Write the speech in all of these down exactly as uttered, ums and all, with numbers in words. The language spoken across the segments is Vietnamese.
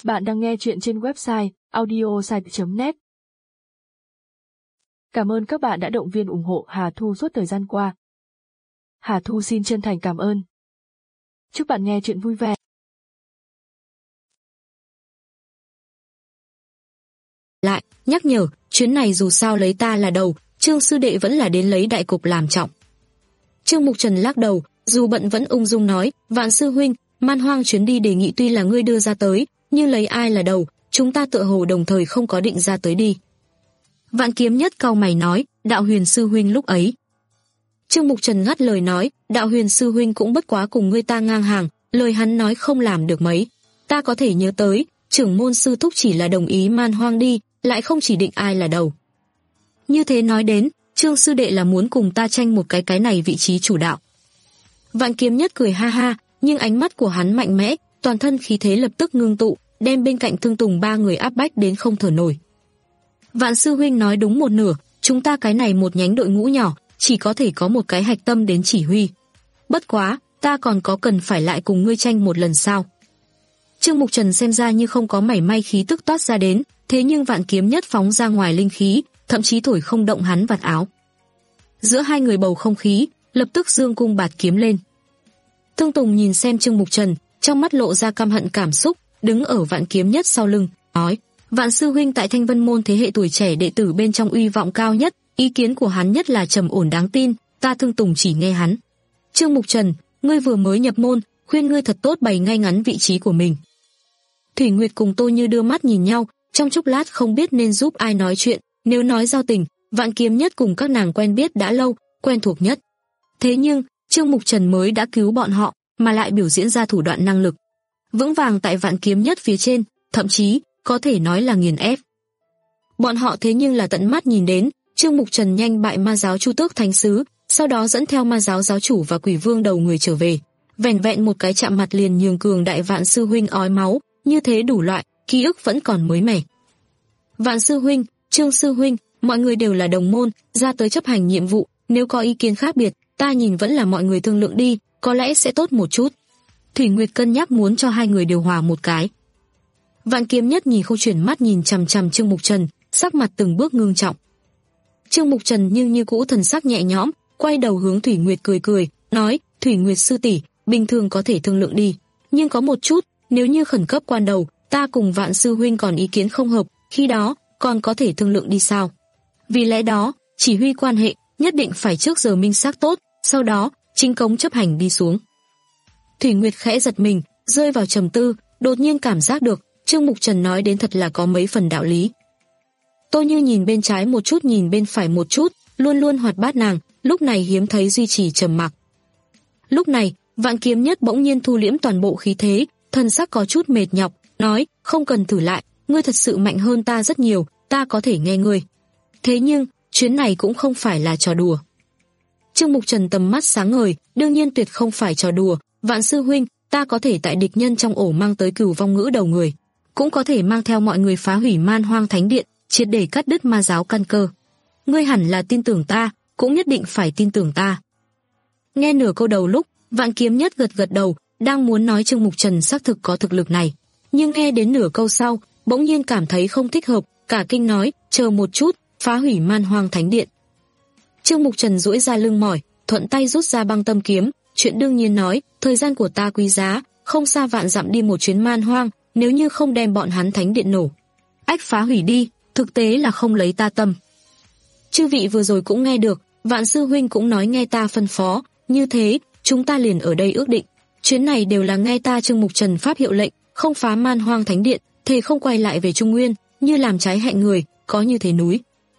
Bạn đang nghe chuyện trên website audiosite chấm net. Cảm ơn các bạn đã động viên ủng hộ Hà Thu suốt thời gian qua. Hà Thu xin chân thành cảm ơn. Chúc bạn nghe chuyện vui vẻ. Lại, nhắc nhở, chuyến này dù sao lấy ta là đầu, Trương sư đệ vẫn là đến lấy đại cục làm trọng. Trương Mục Trần lắc đầu, dù bận vẫn ung dung nói, Vạn sư huynh, Man Hoang chuyến đi đề nghị tuy là ngươi đưa ra tới, nhưng lấy ai là đầu, chúng ta tựa hồ đồng thời không có định ra tới đi. Vạn Kiếm Nhất cau mày nói, Đạo Huyền sư huynh lúc ấy. Trương Mục Trần ngắt lời nói, Đạo Huyền sư huynh cũng bất quá cùng ngươi ta ngang hàng, lời hắn nói không làm được mấy. Ta có thể nhớ tới, trưởng môn sư thúc chỉ là đồng ý Man Hoang đi, lại không chỉ định ai là đầu. Như thế nói đến, Trương sư đệ là muốn cùng ta tranh một cái cái này vị trí chủ đạo. Vạn Kiếm Nhất cười ha ha, nhưng ánh mắt của hắn mạnh mẽ, toàn thân khí thế lập tức ngưng tụ, đem bên cạnh Thương Tùng ba người áp bách đến không thở nổi. Vạn sư huynh nói đúng một nửa, chúng ta cái này một nhánh đội ngũ nhỏ, chỉ có thể có một cái hạch tâm đến chỉ huy. Bất quá, ta còn có cần phải lại cùng ngươi tranh một lần sao? Trương Mục Trần xem ra như không có mảy may khí tức toát ra đến, thế nhưng Vạn Kiếm Nhất phóng ra ngoài linh khí, thậm chí thổi không động hắn vạt áo. Giữa hai người bầu không khí, lập tức dương cung bạt kiếm lên. Thương Tùng nhìn xem Trương Mục Trần, trong mắt lộ ra căm hận cảm xúc, đứng ở Vạn Kiếm Nhất sau lưng, nói: Vạn sư huynh tại Thanh Vân môn thế hệ tuổi trẻ đệ tử bên trong uy vọng cao nhất, ý kiến của hắn nhất là trầm ổn đáng tin, ta Thương Tùng chỉ nghe hắn. Trương Mục Trần, ngươi vừa mới nhập môn, khuyên ngươi thật tốt bày ngay ngắn vị trí của mình. Thủy Nguyệt cùng Tô Như đưa mắt nhìn nhau, trong chốc lát không biết nên giúp ai nói chuyện, nếu nói giao tình, Vạn Kiếm Nhất cùng các nàng quen biết đã lâu, quen thuộc nhất. Thế nhưng, Trương Mục Trần mới đã cứu bọn họ, mà lại biểu diễn ra thủ đoạn năng lực vững vàng tại Vạn Kiếm Nhất phía trên, thậm chí có thể nói là nghiền ép. Bọn họ thế nhưng là tận mắt nhìn đến, Trương Mục Trần nhanh bại ma giáo Chu Tước Thánh Sứ, sau đó dẫn theo ma giáo giáo chủ và Quỷ Vương đầu người trở về, vẻn vẹn một cái chạm mặt liền nhường cường đại Vạn sư huynh ói máu, như thế đủ loại, ký ức vẫn còn mới mẻ. Vạn sư huynh, Trương sư huynh, mọi người đều là đồng môn, ra tới chấp hành nhiệm vụ, nếu có ý kiến khác biệt, ta nhìn vẫn là mọi người thương lượng đi, có lẽ sẽ tốt một chút. Thủy Nguyệt cân nhắc muốn cho hai người điều hòa một cái. Vạn Kiếm Nhất nhìn không chuyển mắt nhìn chằm chằm Trương Mục Trần, sắc mặt từng bước ngưng trọng. Trương Mục Trần nhưng như cũ thần sắc nhẹ nhõm, quay đầu hướng Thủy Nguyệt cười cười, nói: Thủy Nguyệt sư tỷ, bình thường có thể thương lượng đi, nhưng có một chút, nếu như khẩn cấp quan đầu, ta cùng Vạn sư huynh còn ý kiến không hợp, khi đó còn có thể thương lượng đi sao? Vì lẽ đó, chỉ huy quan hệ nhất định phải trước giờ minh xác tốt, sau đó chính cống chấp hành đi xuống. Thủy Nguyệt khẽ giật mình, rơi vào trầm tư, đột nhiên cảm giác được Trương Mục Trần nói đến thật là có mấy phần đạo lý. Tô Như nhìn bên trái một chút nhìn bên phải một chút, luôn luôn hoạt bát nàng, lúc này hiếm thấy duy trì trầm mặc. Lúc này, Vạn Kiếm Nhất bỗng nhiên thu liễm toàn bộ khí thế, thần sắc có chút mệt nhọc, nói: không cần thử lại, ngươi thật sự mạnh hơn ta rất nhiều, ta có thể nghe ngươi. Thế nhưng, chuyến này cũng không phải là trò đùa. Trương Mục Trần tầm mắt sáng ngời, đương nhiên tuyệt không phải trò đùa, Vạn sư huynh, ta có thể tại địch nhân trong ổ mang tới Cửu Vong Ngữ đầu người, cũng có thể mang theo mọi người phá hủy Man Hoang Thánh Điện, triệt để cắt đứt ma giáo căn cơ. Ngươi hẳn là tin tưởng ta, cũng nhất định phải tin tưởng ta. Nghe nửa câu đầu lúc, Vạn Kiếm Nhất gật gật đầu, đang muốn nói Trương Mục Trần xác thực có thực lực này, nhưng nghe đến nửa câu sau, bỗng nhiên cảm thấy không thích hợp, cả kinh nói: chờ một chút, phá hủy Man Hoang Thánh Điện. Trương Mục Trần duỗi ra lưng mỏi, thuận tay rút ra băng tâm kiếm, chuyện đương nhiên nói: thời gian của ta quý giá, không xa vạn dặm đi một chuyến Man Hoang, nếu như không đem bọn hắn Thánh Điện nổ, ách phá hủy đi, thực tế là không lấy ta tâm. Chư vị vừa rồi cũng nghe được, Vạn sư huynh cũng nói nghe ta phân phó, như thế, chúng ta liền ở đây ước định, chuyến này đều là nghe ta Trương Mục Trần pháp hiệu lệnh, không phá Man Hoang Thánh Điện, thề không quay lại về Trung Nguyên, như làm trái hẹn người, có như thế núi.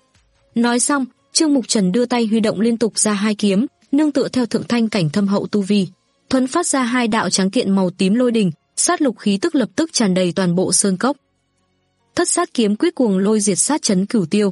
Nói xong, Trương Mục Trần đưa tay huy động liên tục ra hai kiếm, nương tựa theo thượng thanh cảnh thâm hậu tu vi, thuần phát ra hai đạo trắng kiện màu tím lôi đình, sát lục khí tức lập tức tràn đầy toàn bộ sơn cốc. Thất sát kiếm quyết cuồng lôi diệt sát chấn cửu tiêu.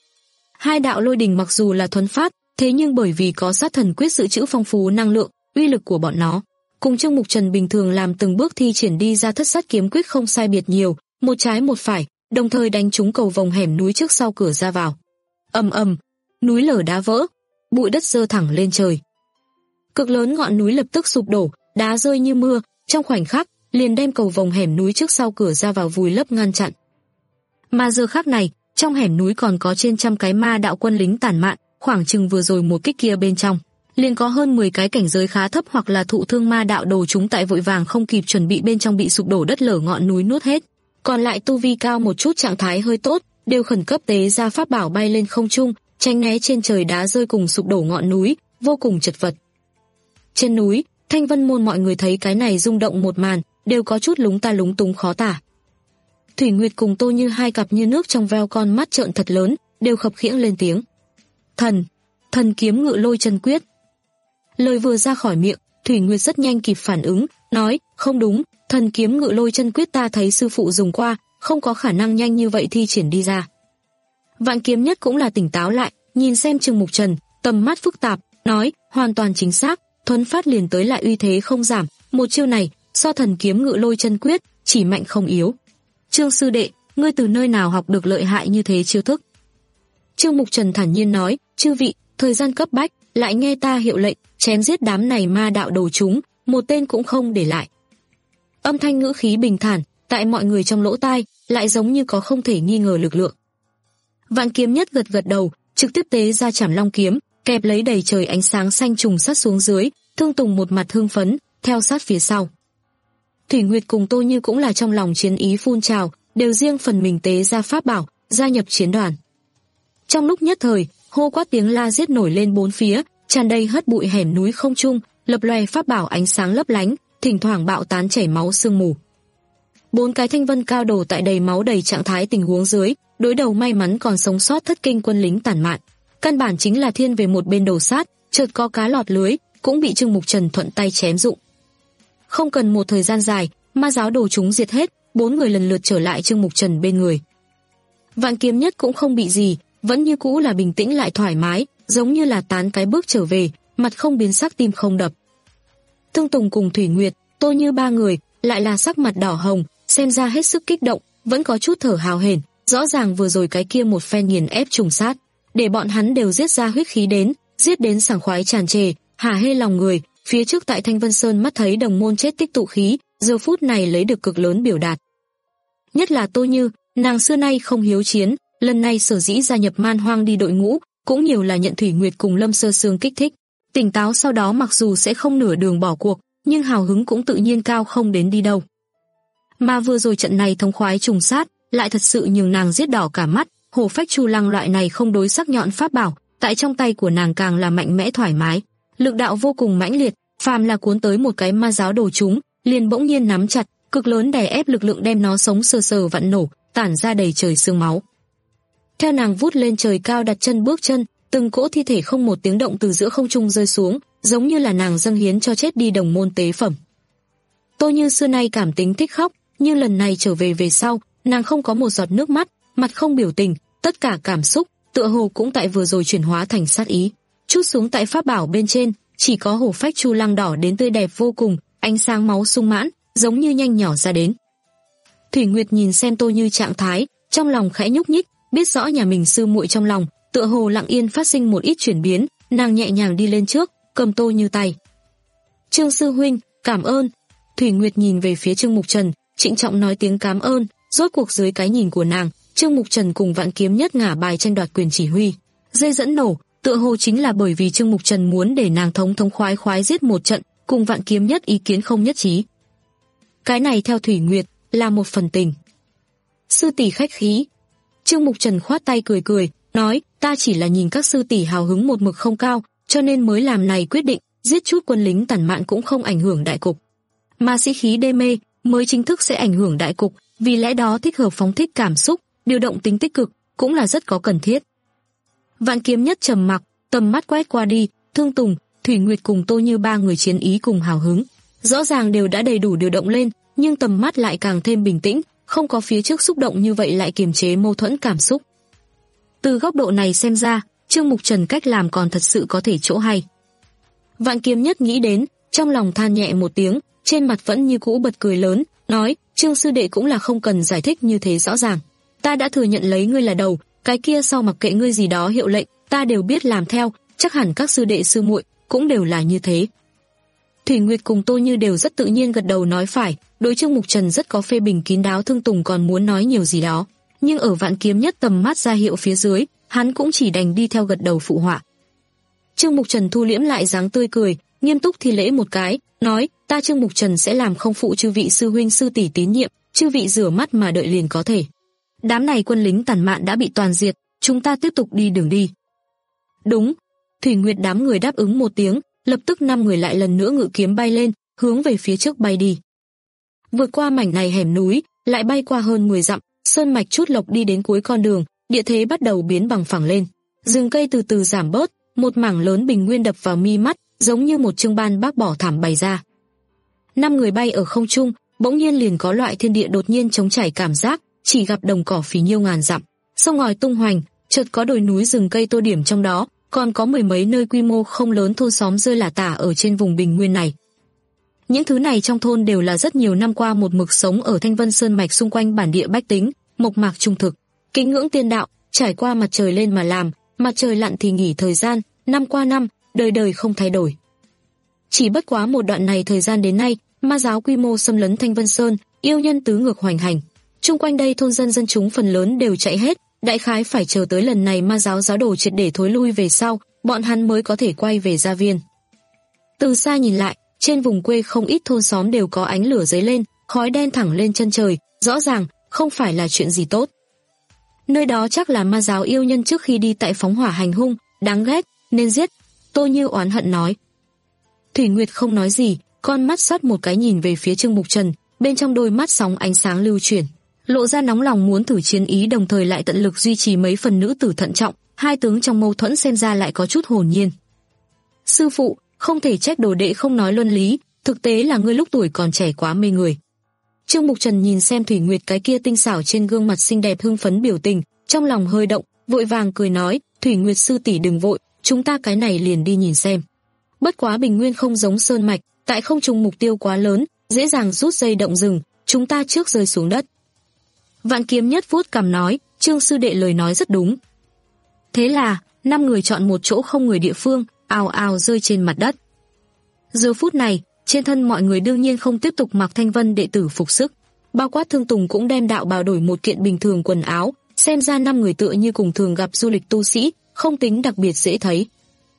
Hai đạo lôi đình mặc dù là thuần phát, thế nhưng bởi vì có sát thần quyết dự trữ phong phú năng lượng, uy lực của bọn nó cùng Trương Mục Trần bình thường làm từng bước thi triển đi ra thất sát kiếm quyết không sai biệt nhiều, một trái một phải, đồng thời đánh trúng cầu vòng hẻm núi trước sau cửa ra vào. Ầm ầm, núi lở đá vỡ, bụi đất giơ thẳng lên trời. Cực lớn ngọn núi lập tức sụp đổ, đá rơi như mưa, trong khoảnh khắc, liền đem cầu vòng hẻm núi trước sau cửa ra vào vùi lấp ngăn chặn. Mà giờ khắc này, trong hẻm núi còn có trên trăm cái ma đạo quân lính tản mạn, khoảng chừng vừa rồi một kích kia bên trong, liền có hơn mười cái cảnh giới khá thấp hoặc là thụ thương ma đạo đồ chúng tại vội vàng không kịp chuẩn bị bên trong bị sụp đổ đất lở ngọn núi nuốt hết. Còn lại tu vi cao một chút trạng thái hơi tốt, đều khẩn cấp tế ra pháp bảo bay lên không trung, tránh né trên trời đá rơi cùng sụp đổ ngọn núi, vô cùng chật vật. Trên núi, Thanh Vân môn mọi người thấy cái này rung động một màn, đều có chút lúng ta lúng túng khó tả. Thủy Nguyệt cùng Tô Như hai cặp như nước trong veo con mắt trợn thật lớn, đều khập khiễng lên tiếng. Thần, thần kiếm ngự lôi chân quyết. Lời vừa ra khỏi miệng, Thủy Nguyệt rất nhanh kịp phản ứng, nói, không đúng, thần kiếm ngự lôi chân quyết ta thấy sư phụ dùng qua, không có khả năng nhanh như vậy thi triển đi ra. Vạn Kiếm Nhất cũng là tỉnh táo lại, nhìn xem Trương Mục Trần, tầm mắt phức tạp, nói, hoàn toàn chính xác, thuấn phát liền tới lại uy thế không giảm, một chiêu này, so thần kiếm ngự lôi chân quyết, chỉ mạnh không yếu. Trương sư đệ, ngươi từ nơi nào học được lợi hại như thế chiêu thức? Trương Mục Trần thản nhiên nói, chư vị, thời gian cấp bách, lại nghe ta hiệu lệnh, chém giết đám này ma đạo đồ chúng, một tên cũng không để lại. Âm thanh ngữ khí bình thản, tại mọi người trong lỗ tai, lại giống như có không thể nghi ngờ lực lượng. Vạn Kiếm Nhất gật gật đầu, trực tiếp tế ra Trảm Long kiếm, kẹp lấy đầy trời ánh sáng xanh trùng sát xuống dưới, Thương Tùng một mặt hưng phấn, theo sát phía sau. Thủy Nguyệt cùng Tô Như cũng là trong lòng chiến ý phun trào, đều riêng phần mình tế ra pháp bảo, gia nhập chiến đoàn. Trong lúc nhất thời, hô quát tiếng la giết nổi lên bốn phía, tràn đầy hất bụi hẻm núi không trung, lập lòe pháp bảo ánh sáng lấp lánh, thỉnh thoảng bạo tán chảy máu sương mù. Bốn cái thanh vân cao đồ tại đầy máu đầy trạng thái tình huống dưới, đối đầu may mắn còn sống sót thất kinh quân lính tản mạn, căn bản chính là thiên về một bên đầu sát, chợt có cá lọt lưới, cũng bị Trương Mục Trần thuận tay chém dụng. Không cần một thời gian dài, ma giáo đồ chúng diệt hết, bốn người lần lượt trở lại Trương Mục Trần bên người. Vạn Kiếm Nhất cũng không bị gì, vẫn như cũ là bình tĩnh lại thoải mái, giống như là tán cái bước trở về, mặt không biến sắc tim không đập. Thương Tùng cùng Thủy Nguyệt, Tô Như ba người, lại là sắc mặt đỏ hồng, xem ra hết sức kích động, vẫn có chút thở hào hển, rõ ràng vừa rồi cái kia một phen nghiền ép trùng sát, để bọn hắn đều giết ra huyết khí đến, giết đến sảng khoái tràn trề, hả hê lòng người. Phía trước tại Thanh Vân Sơn mắt thấy đồng môn chết tích tụ khí, giờ phút này lấy được cực lớn biểu đạt. Nhất là Tô Như, nàng xưa nay không hiếu chiến, lần này sở dĩ gia nhập Man Hoang đi đội ngũ, cũng nhiều là nhận Thủy Nguyệt cùng Lâm Sơ Sương kích thích. Tỉnh táo sau đó mặc dù sẽ không nửa đường bỏ cuộc, nhưng hào hứng cũng tự nhiên cao không đến đi đâu. Mà vừa rồi trận này thống khoái trùng sát, lại thật sự nhường nàng giết đỏ cả mắt, hổ phách chu lăng loại này không đối sắc nhọn pháp bảo, tại trong tay của nàng càng là mạnh mẽ thoải mái. Lực đạo vô cùng mãnh liệt, phàm là cuốn tới một cái ma giáo đồ chúng, liền bỗng nhiên nắm chặt, cực lớn đè ép lực lượng đem nó sống sờ sờ vặn nổ, tản ra đầy trời xương máu. Theo nàng vút lên trời cao đặt chân bước chân, từng cỗ thi thể không một tiếng động từ giữa không trung rơi xuống, giống như là nàng dâng hiến cho chết đi đồng môn tế phẩm. Tô Như xưa nay cảm tính thích khóc, nhưng lần này trở về về sau, nàng không có một giọt nước mắt, mặt không biểu tình, tất cả cảm xúc, tựa hồ cũng tại vừa rồi chuyển hóa thành sát ý. Chút xuống tại pháp bảo bên trên, chỉ có hổ phách chu lăng đỏ đến tươi đẹp vô cùng, ánh sáng máu sung mãn, giống như nhanh nhỏ ra đến. Thủy Nguyệt nhìn xem Tô Như trạng thái, trong lòng khẽ nhúc nhích, biết rõ nhà mình sư muội trong lòng, tựa hồ lặng yên phát sinh một ít chuyển biến, nàng nhẹ nhàng đi lên trước, cầm Tô Như tay. Trương sư huynh, cảm ơn. Thủy Nguyệt nhìn về phía Trương Mục Trần, trịnh trọng nói tiếng cảm ơn, rốt cuộc dưới cái nhìn của nàng, Trương Mục Trần cùng Vạn Kiếm Nhất ngả bài tranh đoạt quyền chỉ huy. Dây dẫn nổ, tựa hồ chính là bởi vì Trương Mục Trần muốn để nàng thống thống khoái khoái giết một trận, cùng Vạn Kiếm Nhất ý kiến không nhất trí. Cái này theo Thủy Nguyệt, là một phần tình. Sư tỷ khách khí. Trương Mục Trần khoát tay cười cười, nói, ta chỉ là nhìn các sư tỷ hào hứng một mực không cao, cho nên mới làm này quyết định, giết chút quân lính tản mạn cũng không ảnh hưởng đại cục. Mà sĩ khí đê mê, mới chính thức sẽ ảnh hưởng đại cục, vì lẽ đó thích hợp phóng thích cảm xúc, điều động tính tích cực, cũng là rất có cần thiết. Vạn Kiếm Nhất trầm mặc, tầm mắt quét qua đi, Thương Tùng, Thủy Nguyệt cùng Tô Như ba người chiến ý cùng hào hứng, rõ ràng đều đã đầy đủ điều động lên, nhưng tầm mắt lại càng thêm bình tĩnh, không có phía trước xúc động như vậy lại kiềm chế mâu thuẫn cảm xúc. Từ góc độ này xem ra, Trương Mục Trần cách làm còn thật sự có thể chỗ hay. Vạn Kiếm Nhất nghĩ đến, trong lòng than nhẹ một tiếng, trên mặt vẫn như cũ bật cười lớn, nói, Trương sư đệ cũng là không cần giải thích như thế rõ ràng. Ta đã thừa nhận lấy ngươi là đầu, cái kia sau mặc kệ ngươi gì đó hiệu lệnh, ta đều biết làm theo, chắc hẳn các sư đệ sư muội cũng đều là như thế. Thủy Nguyệt cùng Tô Như đều rất tự nhiên gật đầu nói phải, đối Trương Mục Trần rất có phê bình kín đáo. Thương Tùng còn muốn nói nhiều gì đó, nhưng ở Vạn Kiếm Nhất tầm mắt ra hiệu phía dưới, hắn cũng chỉ đành đi theo gật đầu phụ họa. Trương Mục Trần thu liễm lại dáng tươi cười, nghiêm túc thi lễ một cái, nói: "Ta Trương Mục Trần sẽ làm không phụ chư vị sư huynh sư tỷ tín nhiệm, chư vị rửa mắt mà đợi liền có thể. Đám này quân lính tàn mạn đã bị toàn diệt, chúng ta tiếp tục đi đường đi." "Đúng." Thủy Nguyệt đám người đáp ứng một tiếng, lập tức năm người lại lần nữa ngự kiếm bay lên, hướng về phía trước bay đi. Vượt qua mảnh này hẻm núi, lại bay qua hơn mười dặm, sơn mạch chút lộc đi đến cuối con đường, địa thế bắt đầu biến bằng phẳng lên. Rừng cây từ từ giảm bớt, một mảng lớn bình nguyên đập vào mi mắt, giống như một chương ban bác bỏ thảm bày ra. Năm người bay ở không trung, bỗng nhiên liền có loại thiên địa đột nhiên trống trải cảm giác, chỉ gặp đồng cỏ phì nhiêu ngàn dặm, sông ngòi tung hoành, chợt có đồi núi rừng cây tô điểm trong đó, còn có mười mấy nơi quy mô không lớn thôn xóm rơi lả tả ở trên vùng bình nguyên này. Những thứ này trong thôn đều là rất nhiều năm qua một mực sống ở Thanh Vân Sơn mạch xung quanh bản địa bách tính, mộc mạc trung thực, kính ngưỡng tiên đạo, trải qua mặt trời lên mà làm, mặt trời lặn thì nghỉ thời gian, năm qua năm, đời đời không thay đổi. Chỉ bất quá một đoạn này thời gian đến nay, ma giáo quy mô xâm lấn Thanh Vân Sơn, yêu nhân tứ ngược hoành hành. Chung quanh đây thôn dân dân chúng phần lớn đều chạy hết, đại khái phải chờ tới lần này ma giáo giáo đồ triệt để thối lui về sau, bọn hắn mới có thể quay về gia viên. Từ xa nhìn lại, trên vùng quê không ít thôn xóm đều có ánh lửa dấy lên, khói đen thẳng lên chân trời, rõ ràng không phải là chuyện gì tốt. Nơi đó chắc là ma giáo yêu nhân trước khi đi tại phóng hỏa hành hung, đáng ghét, nên giết. Tô Như oán hận nói. Thủy Nguyệt không nói gì, con mắt xoát một cái nhìn về phía Trương Mục Trần, bên trong đôi mắt sóng ánh sáng lưu chuyển, lộ ra nóng lòng muốn thử chiến ý, đồng thời lại tận lực duy trì mấy phần nữ tử thận trọng. Hai tướng trong mâu thuẫn xem ra lại có chút hồn nhiên. Sư phụ, không thể trách đồ đệ không nói luân lý, thực tế là ngươi lúc tuổi còn trẻ quá mê người. Trương Mục Trần nhìn xem Thủy Nguyệt cái kia tinh xảo trên gương mặt xinh đẹp hưng phấn biểu tình, trong lòng hơi động, vội vàng cười nói: "Thủy Nguyệt sư tỷ đừng vội, chúng ta cái này liền đi nhìn xem. Bất quá bình nguyên không giống sơn mạch, tại không trùng mục tiêu quá lớn, dễ dàng rút dây động rừng, chúng ta trước rơi xuống đất." Vạn Kiếm Nhất vuốt cằm nói: "Trương sư đệ lời nói rất đúng." Thế là, năm người chọn một chỗ không người địa phương, ào ào rơi trên mặt đất. Giờ phút này, trên thân mọi người đương nhiên không tiếp tục mặc Thanh Vân đệ tử phục sức, bao quát Thương Tùng cũng đem đạo bào đổi một kiện bình thường quần áo, xem ra năm người tựa như cùng thường gặp du lịch tu sĩ, không tính đặc biệt dễ thấy.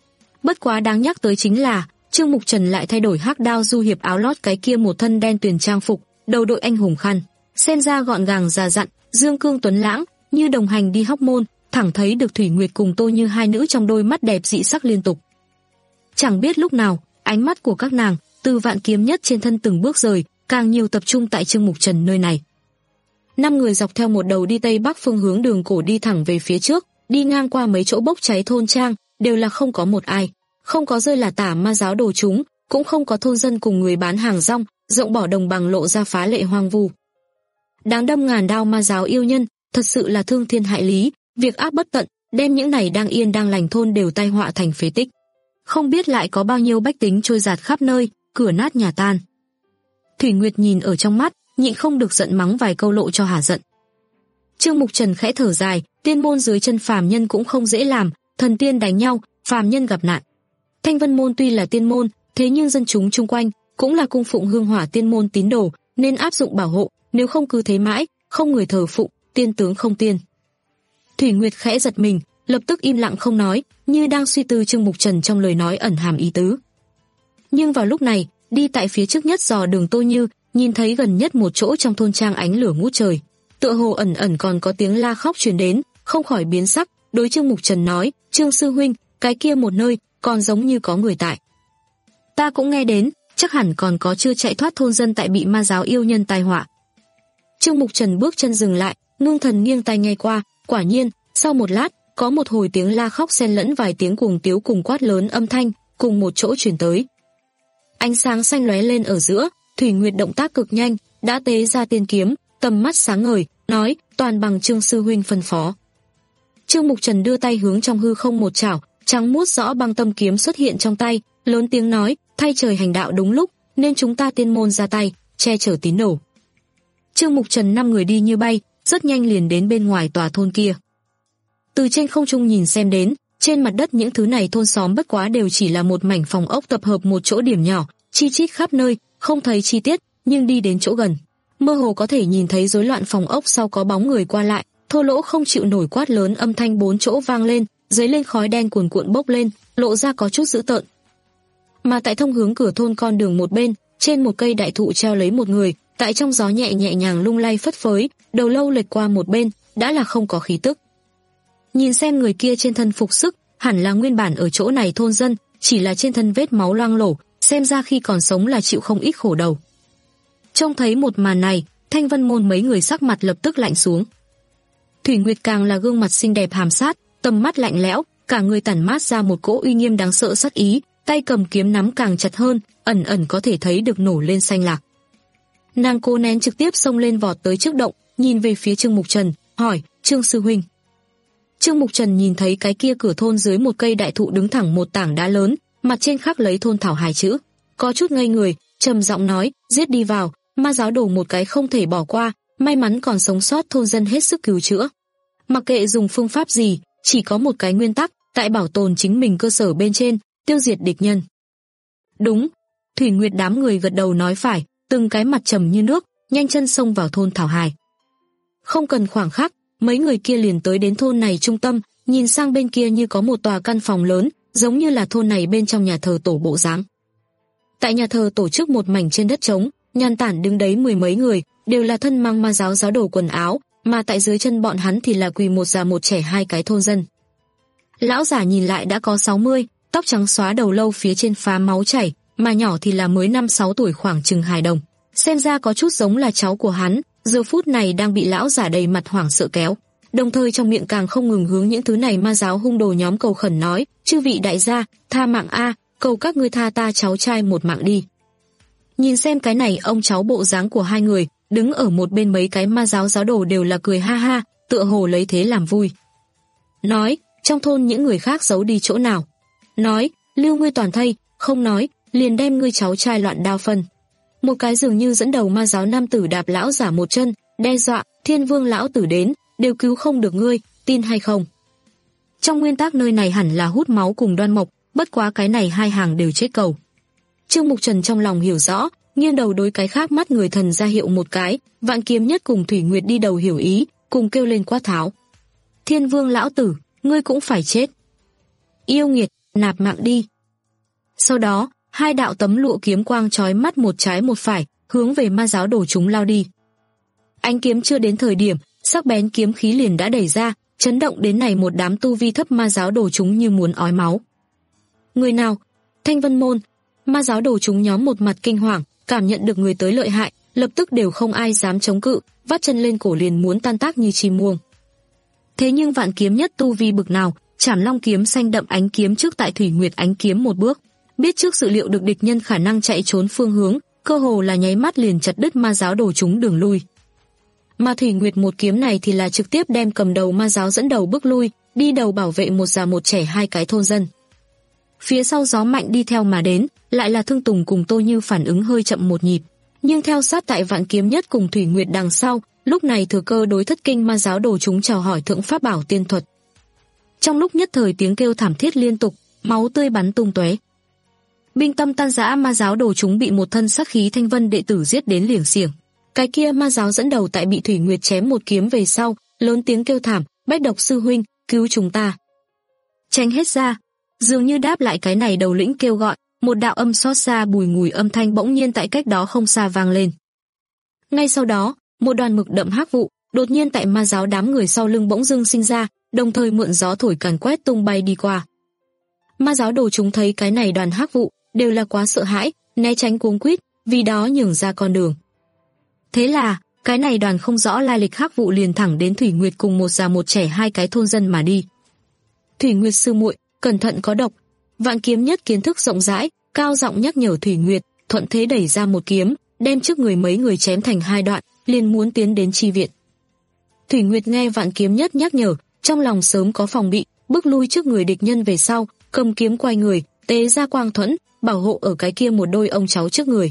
Bất quá đáng nhắc tới chính là, Trương Mục Trần lại thay đổi hắc đao du hiệp áo lót cái kia một thân đen tuyền trang phục, đầu đội anh hùng khăn, xem ra gọn gàng già dặn, dương cương tuấn lãng, như đồng hành đi Hóc Môn, thẳng thấy được Thủy Nguyệt cùng Tô Như hai nữ trong đôi mắt đẹp dị sắc liên tục. Chẳng biết lúc nào, ánh mắt của các nàng từ Vạn Kiếm Nhất trên thân từng bước rời, càng nhiều tập trung tại Trương Mục Trần nơi này. Năm người dọc theo một đầu đi tây bắc phương hướng đường cổ đi thẳng về phía trước, đi ngang qua mấy chỗ bốc cháy thôn trang, đều là không có một ai, không có rơi là tả ma giáo đồ chúng, cũng không có thôn dân cùng người bán hàng rong, rộng bỏ đồng bằng lộ ra phá lệ hoang vu. Đáng đâm ngàn đao ma giáo yêu nhân, thật sự là thương thiên hại lý, việc ác bất tận, đem những này đang yên đang lành thôn đều tai họa thành phế tích. Không biết lại có bao nhiêu bách tính trôi dạt khắp nơi, cửa nát nhà tan. Thủy Nguyệt nhìn ở trong mắt, nhịn không được giận mắng vài câu lộ cho hả giận. Trương Mục Trần khẽ thở dài, tiên môn dưới chân phàm nhân cũng không dễ làm, thần tiên đánh nhau, phàm nhân gặp nạn. Thanh Vân môn tuy là tiên môn, thế nhưng dân chúng chung quanh cũng là cung phụng hương hỏa tiên môn tín đồ, nên áp dụng bảo hộ, nếu không cứ thế mãi, không người thờ phụng, tiên tướng không tiên. Thủy Nguyệt khẽ giật mình, lập tức im lặng không nói, như đang suy tư Trương Mục Trần trong lời nói ẩn hàm ý tứ. Nhưng vào lúc này, đi tại phía trước nhất dò đường Tô Như, nhìn thấy gần nhất một chỗ trong thôn trang ánh lửa ngút trời, tựa hồ ẩn ẩn còn có tiếng la khóc truyền đến, không khỏi biến sắc, đối Trương Mục Trần nói: "Trương sư huynh, cái kia một nơi còn giống như có người tại." "Ta cũng nghe đến, chắc hẳn còn có chưa chạy thoát thôn dân tại bị ma giáo yêu nhân tai họa." Trương Mục Trần bước chân dừng lại, ngưng thần nghiêng tai nghe qua, quả nhiên, sau một lát, có một hồi tiếng la khóc xen lẫn vài tiếng cuồng tiếu cùng quát lớn âm thanh, cùng một chỗ truyền tới. Ánh sáng xanh lóe lên ở giữa, Thủy Nguyệt động tác cực nhanh, đã tế ra tiên kiếm, tầm mắt sáng ngời, nói: "Toàn bằng Trương sư huynh phân phó." Trương Mục Trần đưa tay hướng trong hư không một chảo, trắng muốt rõ băng tâm kiếm xuất hiện trong tay, lớn tiếng nói: "Thay trời hành đạo đúng lúc, nên chúng ta tiên môn ra tay, che chở tín đồ." Trương Mục Trần năm người đi như bay, rất nhanh liền đến bên ngoài tòa thôn kia. Từ trên không trung nhìn xem đến, trên mặt đất những thứ này thôn xóm bất quá đều chỉ là một mảnh phòng ốc tập hợp một chỗ điểm nhỏ, chi chít khắp nơi, không thấy chi tiết, nhưng đi đến chỗ gần, mơ hồ có thể nhìn thấy rối loạn phòng ốc sau có bóng người qua lại. Thô Lỗ không chịu nổi quát lớn, âm thanh bốn chỗ vang lên, dấy lên khói đen cuồn cuộn bốc lên, lộ ra có chút dữ tợn. Mà tại thông hướng cửa thôn con đường một bên, trên một cây đại thụ treo lấy một người, tại trong gió nhẹ nhẹ nhàng lung lay phất phới, đầu lâu lệch qua một bên, đã là không có khí tức. Nhìn xem người kia trên thân phục sức, hẳn là nguyên bản ở chỗ này thôn dân, chỉ là trên thân vết máu loang lổ, xem ra khi còn sống là chịu không ít khổ đầu. Trông thấy một màn này, Thanh Vân Môn mấy người sắc mặt lập tức lạnh xuống. Thủy Nguyệt càng là gương mặt xinh đẹp hàm sát, tầm mắt lạnh lẽo, cả người tản mát ra một cỗ uy nghiêm đáng sợ sát ý, tay cầm kiếm nắm càng chặt hơn, ẩn ẩn có thể thấy được nổ lên xanh lạc. Nàng cố nén trực tiếp xông lên vọt tới trước động, nhìn về phía Trương Mục Trần, hỏi: "Trương sư huynh?" Trương Mục Trần nhìn thấy cái kia cửa thôn dưới một cây đại thụ đứng thẳng một tảng đá lớn, mặt trên khắc lấy thôn thảo hai chữ, có chút ngây người, trầm giọng nói: "Giết đi vào, ma giáo đồ một cái không thể bỏ qua, may mắn còn sống sót thôn dân hết sức cứu chữa. Mặc kệ dùng phương pháp gì, chỉ có một cái nguyên tắc, tại bảo tồn chính mình cơ sở bên trên, tiêu diệt địch nhân." "Đúng." Thủy Nguyệt đám người gật đầu nói phải, từng cái mặt trầm như nước, nhanh chân xông vào thôn thảo hài. Không cần khoảng khắc, mấy người kia liền tới đến thôn này trung tâm, nhìn sang bên kia như có một tòa căn phòng lớn, giống như là thôn này bên trong nhà thờ tổ bộ dáng. Tại nhà thờ tổ chức một mảnh trên đất trống, nhàn tản đứng đấy mười mấy người, đều là thân mang ma giáo giáo đồ quần áo, mà tại dưới chân bọn hắn thì là quỳ một già một trẻ hai cái thôn dân. Lão già nhìn lại đã có sáu mươi, tóc trắng xóa, đầu lâu phía trên phá máu chảy, mà nhỏ thì là mới năm sáu tuổi, khoảng chừng hài đồng, xem ra có chút giống là cháu của hắn, giờ phút này đang bị lão giả đầy mặt hoảng sợ kéo, đồng thời trong miệng càng không ngừng hướng những thứ này ma giáo hung đồ nhóm cầu khẩn nói: "Chư vị đại gia, tha mạng a, cầu các ngươi tha ta cháu trai một mạng đi." Nhìn xem cái này ông cháu bộ dáng của hai người, đứng ở một bên mấy cái ma giáo giáo đồ đều là cười ha ha, tựa hồ lấy thế làm vui. Nói: "Trong thôn những người khác giấu đi chỗ nào?" Nói: "Lưu ngươi toàn thây, không nói, liền đem ngươi cháu trai loạn đao phân." Một cái dường như dẫn đầu ma giáo nam tử đạp lão giả một chân, đe dọa: "Thiên Vương lão tử đến, đều cứu không được ngươi, tin hay không?" Trong nguyên tắc nơi này hẳn là hút máu cùng Đoan Mộc, bất quá cái này hai hàng đều chết cầu. Trương Mục Trần trong lòng hiểu rõ, nghiêng đầu đối cái khác mắt người thần ra hiệu một cái, Vạn Kiếm Nhất cùng Thủy Nguyệt đi đầu hiểu ý, cùng kêu lên quát tháo: "Thiên Vương lão tử, ngươi cũng phải chết. Yêu nghiệt, nạp mạng đi." Sau đó, hai đạo tấm lụa kiếm quang chói mắt một trái một phải, hướng về ma giáo đồ chúng lao đi. Ánh kiếm chưa đến thời điểm, sắc bén kiếm khí liền đã đẩy ra, chấn động đến này một đám tu vi thấp ma giáo đồ chúng như muốn ói máu. "Người nào?" Thanh Vân Môn. Ma giáo đồ chúng nhóm một mặt kinh hoàng, cảm nhận được người tới lợi hại, lập tức đều không ai dám chống cự, vắt chân lên cổ liền muốn tan tác như chim muông. Thế nhưng Vạn Kiếm Nhất tu vi bực nào, Trảm Long kiếm xanh đậm ánh kiếm trước tại Thủy Nguyệt ánh kiếm một bước, biết trước dự liệu được địch nhân khả năng chạy trốn phương hướng, cơ hồ là nháy mắt liền chặt đứt ma giáo đồ chúng đường lui. Mà Thủy Nguyệt một kiếm này thì là trực tiếp đem cầm đầu ma giáo dẫn đầu bước lui, đi đầu bảo vệ một già một trẻ hai cái thôn dân. Phía sau gió mạnh đi theo mà đến, lại là Thương Tùng cùng Tô Như phản ứng hơi chậm một nhịp, nhưng theo sát tại Vạn Kiếm Nhất cùng Thủy Nguyệt đằng sau, lúc này thừa cơ đối thất kinh ma giáo đồ chúng chào hỏi thượng pháp bảo tiên thuật. Trong lúc nhất thời tiếng kêu thảm thiết liên tục, máu tươi bắn tung tóe. Binh tâm tan rã, ma giáo đồ chúng bị một thân sát khí Thanh Vân đệ tử giết đến liểng xiềng. Cái kia ma giáo dẫn đầu tại bị Thủy Nguyệt chém một kiếm về sau, lớn tiếng kêu thảm: "Bách Độc sư huynh, cứu chúng ta!" Tránh hết ra. Dường như đáp lại cái này đầu lĩnh kêu gọi, một đạo âm xót xa bùi ngùi âm thanh bỗng nhiên tại cách đó không xa vang lên. Ngay sau đó, một đoàn mực đậm hắc vụ đột nhiên tại ma giáo đám người sau lưng bỗng dưng sinh ra, đồng thời mượn gió thổi càn quét tung bay đi qua. Ma giáo đồ chúng thấy cái này đoàn hắc vụ, đều là quá sợ hãi, né tránh cuống quýt, vì đó nhường ra con đường. Thế là, cái này đoàn không rõ lai lịch hắc vụ liền thẳng đến Thủy Nguyệt cùng một già một trẻ hai cái thôn dân mà đi. "Thủy Nguyệt sư muội, cẩn thận có độc." Vạn Kiếm Nhất kiến thức rộng rãi, cao giọng nhắc nhở Thủy Nguyệt, thuận thế đẩy ra một kiếm, đem trước người mấy người chém thành hai đoạn, liền muốn tiến đến chi viện. Thủy Nguyệt nghe Vạn Kiếm Nhất nhắc nhở, trong lòng sớm có phòng bị, bước lui trước người địch nhân về sau, cầm kiếm quay người, tế ra quang thuẫn, bảo hộ ở cái kia một đôi ông cháu trước người.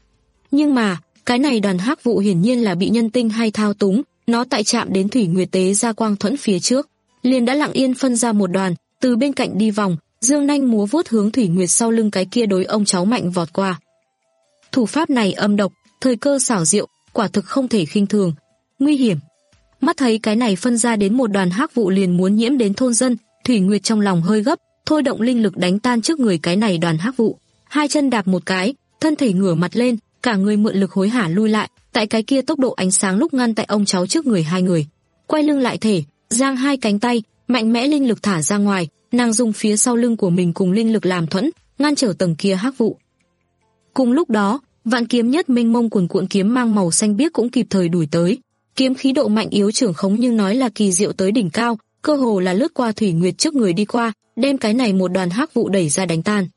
Nhưng mà, cái này đoàn hắc vụ hiển nhiên là bị nhân tinh hay thao túng, nó tại chạm đến Thủy Nguyệt tế ra quang thuẫn phía trước, liền đã lặng yên phân ra một đoàn, từ bên cạnh đi vòng, dương nanh múa vuốt hướng Thủy Nguyệt sau lưng cái kia đối ông cháu mạnh vọt qua. Thủ pháp này âm độc, thời cơ xảo diệu, quả thực không thể khinh thường. Nguy hiểm. Mắt thấy cái này phân ra đến một đoàn hắc vụ liền muốn nhiễm đến thôn dân, Thủy Nguyệt trong lòng hơi gấp, thôi động linh lực đánh tan trước người cái này đoàn hắc vụ. Hai chân đạp một cái, thân thể ngửa mặt lên, cả người mượn lực hối hả lui lại, tại cái kia tốc độ ánh sáng lúc ngăn tại ông cháu trước người hai người. Quay lưng lại thể, giang hai cánh tay, mạnh mẽ linh lực thả ra ngoài, nàng dùng phía sau lưng của mình cùng linh lực làm thuẫn, ngăn trở tầng kia hắc vụ. Cùng lúc đó, vạn kiếm nhất mênh mông cuồn cuộn kiếm mang màu xanh biếc cũng kịp thời đuổi tới. Kiếm khí độ mạnh yếu trưởng khống nhưng nói là kỳ diệu tới đỉnh cao, cơ hồ là lướt qua Thủy Nguyệt trước người đi qua, đem cái này một đoàn hắc vụ đẩy ra đánh tan.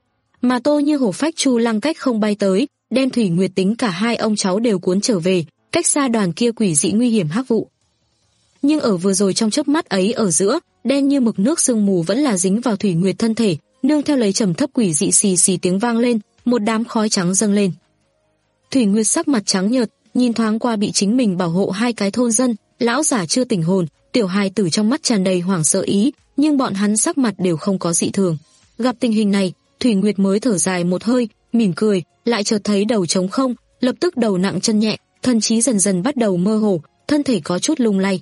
Mà Tô Như hổ phách Chu Lăng cách không bay tới, đem Thủy Nguyệt tính cả hai ông cháu đều cuốn trở về, cách xa đoàn kia quỷ dị nguy hiểm hắc vụ. Nhưng ở vừa rồi trong chớp mắt ấy ở giữa, đen như mực nước sương mù vẫn là dính vào Thủy Nguyệt thân thể, nương theo lấy trầm thấp quỷ dị xì xì tiếng vang lên, một đám khói trắng dâng lên. Thủy Nguyệt sắc mặt trắng nhợt, nhìn thoáng qua bị chính mình bảo hộ hai cái thôn dân, lão giả chưa tỉnh hồn, tiểu hài tử trong mắt tràn đầy hoảng sợ ý, nhưng bọn hắn sắc mặt đều không có dị thường. Gặp tình hình này, Thủy Nguyệt mới thở dài một hơi, mỉm cười, lại chợt thấy đầu trống không, lập tức đầu nặng chân nhẹ, thần trí dần dần bắt đầu mơ hồ, thân thể có chút lung lay.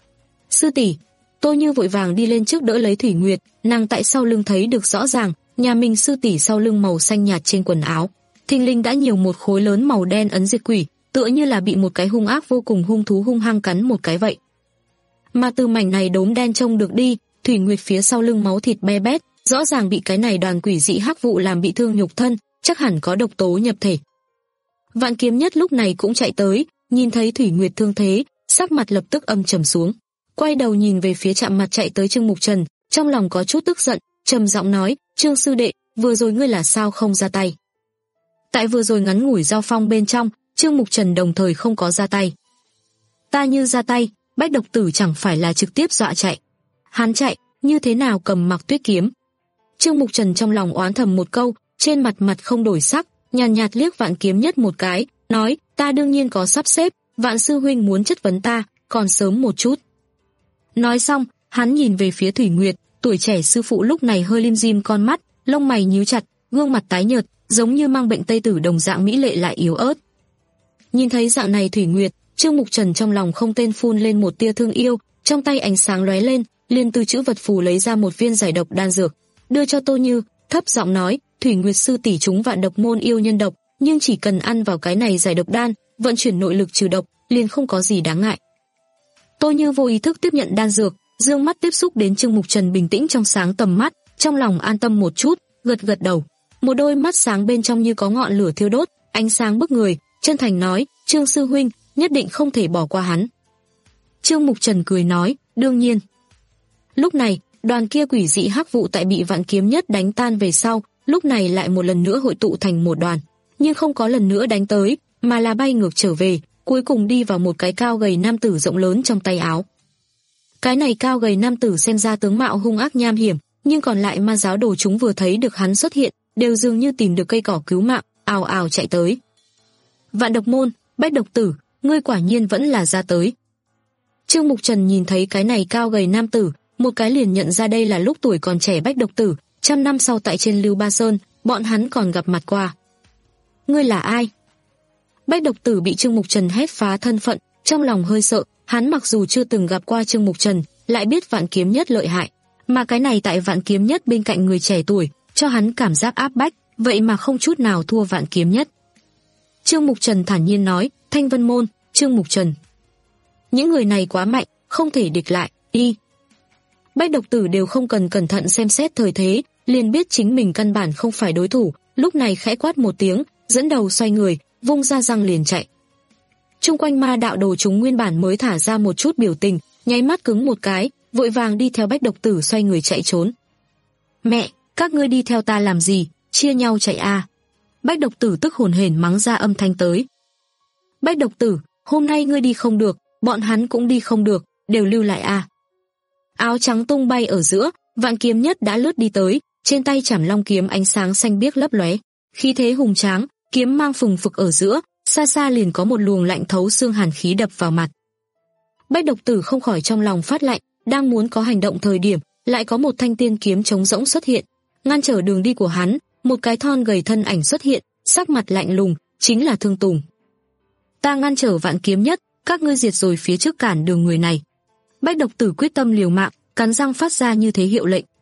Sư tỷ, Tô Như vội vàng đi lên trước đỡ lấy Thủy Nguyệt, nàng tại sau lưng thấy được rõ ràng, nhà mình sư tỷ sau lưng màu xanh nhạt trên quần áo, thình lình đã nhiều một khối lớn màu đen ấn diệt quỷ, tựa như là bị một cái hung ác vô cùng hung thú hung hăng cắn một cái vậy. Mà từ mảnh này đốm đen trông được đi, Thủy Nguyệt phía sau lưng máu thịt be bét, rõ ràng bị cái này đoàn quỷ dị hắc vụ làm bị thương nhục thân, chắc hẳn có độc tố nhập thể. Vạn Kiếm Nhất lúc này cũng chạy tới, nhìn thấy Thủy Nguyệt thương thế, sắc mặt lập tức âm trầm xuống, quay đầu nhìn về phía chạm mặt chạy tới Trương Mục Trần, trong lòng có chút tức giận, trầm giọng nói: "Trương sư đệ, vừa rồi ngươi là sao không ra tay?" Tại vừa rồi ngắn ngủi giao phong bên trong, Trương Mục Trần đồng thời không có ra tay. "Ta như ra tay, Bách độc tử chẳng phải là trực tiếp dọa chạy. Hắn chạy, như thế nào cầm Mặc Tuyết kiếm?" Trương Mục Trần trong lòng oán thầm một câu, trên mặt mặt không đổi sắc, nhàn nhạt, nhạt liếc Vạn Kiếm Nhất một cái, nói: "Ta đương nhiên có sắp xếp, Vạn sư huynh muốn chất vấn ta, còn sớm một chút." Nói xong, hắn nhìn về phía Thủy Nguyệt, tuổi trẻ sư phụ lúc này hơi lim dim con mắt, lông mày nhíu chặt, gương mặt tái nhợt, giống như mang bệnh tây tử đồng dạng mỹ lệ lại yếu ớt. Nhìn thấy dạng này Thủy Nguyệt, Trương Mục Trần trong lòng không tên phun lên một tia thương yêu, trong tay ánh sáng lóe lên, liền từ chữ vật phù lấy ra một viên giải độc đan dược, đưa cho Tô Như, thấp giọng nói: "Thủy Nguyệt sư tỷ chúng vạn độc môn yêu nhân độc, nhưng chỉ cần ăn vào cái này giải độc đan, vận chuyển nội lực trừ độc, liền không có gì đáng ngại." Tô Như vô ý thức tiếp nhận đan dược, dương mắt tiếp xúc đến Trương Mục Trần bình tĩnh trong sáng tầm mắt, trong lòng an tâm một chút, gật gật đầu. Một đôi mắt sáng bên trong như có ngọn lửa thiêu đốt, ánh sáng bức người, chân thành nói: "Trương sư huynh, nhất định không thể bỏ qua hắn." Trương Mục Trần cười nói: "Đương nhiên." Lúc này, đoàn kia quỷ dị hắc vụ tại bị Vạn Kiếm Nhất đánh tan về sau, lúc này lại một lần nữa hội tụ thành một đoàn, nhưng không có lần nữa đánh tới, mà là bay ngược trở về, cuối cùng đi vào một cái cao gầy nam tử rộng lớn trong tay áo. Cái này cao gầy nam tử xem ra tướng mạo hung ác nham hiểm, nhưng còn lại ma giáo đồ chúng vừa thấy được hắn xuất hiện, đều dường như tìm được cây cỏ cứu mạng, ào ào chạy tới. "Vạn độc môn, Bách độc tử, ngươi quả nhiên vẫn là ra tới." Trương Mục Trần nhìn thấy cái này cao gầy nam tử, một cái liền nhận ra đây là lúc tuổi còn trẻ Bách độc tử, trăm năm sau tại trên Lưu Ba Sơn, bọn hắn còn gặp mặt qua. "Ngươi là ai?" Bách độc tử bị Trương Mục Trần hét phá thân phận, trong lòng hơi sợ, hắn mặc dù chưa từng gặp qua Trương Mục Trần, lại biết Vạn Kiếm Nhất lợi hại, mà cái này tại Vạn Kiếm Nhất bên cạnh người trẻ tuổi, cho hắn cảm giác áp bách, vậy mà không chút nào thua Vạn Kiếm Nhất. Trương Mục Trần thản nhiên nói: "Thanh Vân môn, Trương Mục Trần. Những người này quá mạnh, không thể địch lại, đi." Bách độc tử đều không cần cẩn thận xem xét thời thế, liền biết chính mình căn bản không phải đối thủ, lúc này khẽ quát một tiếng, dẫn đầu xoay người, vung ra răng liền chạy. Trung quanh ma đạo đồ chúng nguyên bản mới thả ra một chút biểu tình, nháy mắt cứng một cái, vội vàng đi theo Bách độc tử xoay người chạy trốn. "Mẹ, các ngươi đi theo ta làm gì, chia nhau chạy à?" Bách độc tử tức hồn hển mắng ra âm thanh tới. "Bách độc tử, hôm nay ngươi đi không được, bọn hắn cũng đi không được, đều lưu lại à?" Áo trắng tung bay ở giữa, Vạn Kiếm Nhất đã lướt đi tới, trên tay chảm long kiếm ánh sáng xanh biếc lấp lóe, khí thế hùng tráng, kiếm mang phừng phực ở giữa, xa xa liền có một luồng lạnh thấu xương hàn khí đập vào mặt. Bách độc tử không khỏi trong lòng phát lạnh, đang muốn có hành động thời điểm, lại có một thanh tiên kiếm trống rỗng xuất hiện, ngăn trở đường đi của hắn, một cái thon gầy thân ảnh xuất hiện, sắc mặt lạnh lùng, chính là Thương Tùng. Ta ngăn trở Vạn Kiếm Nhất, các ngươi diệt rồi phía trước cản đường người này. Bách Độc Tử quyết tâm liều mạng, cắn răng phát ra như thế hiệu lệnh.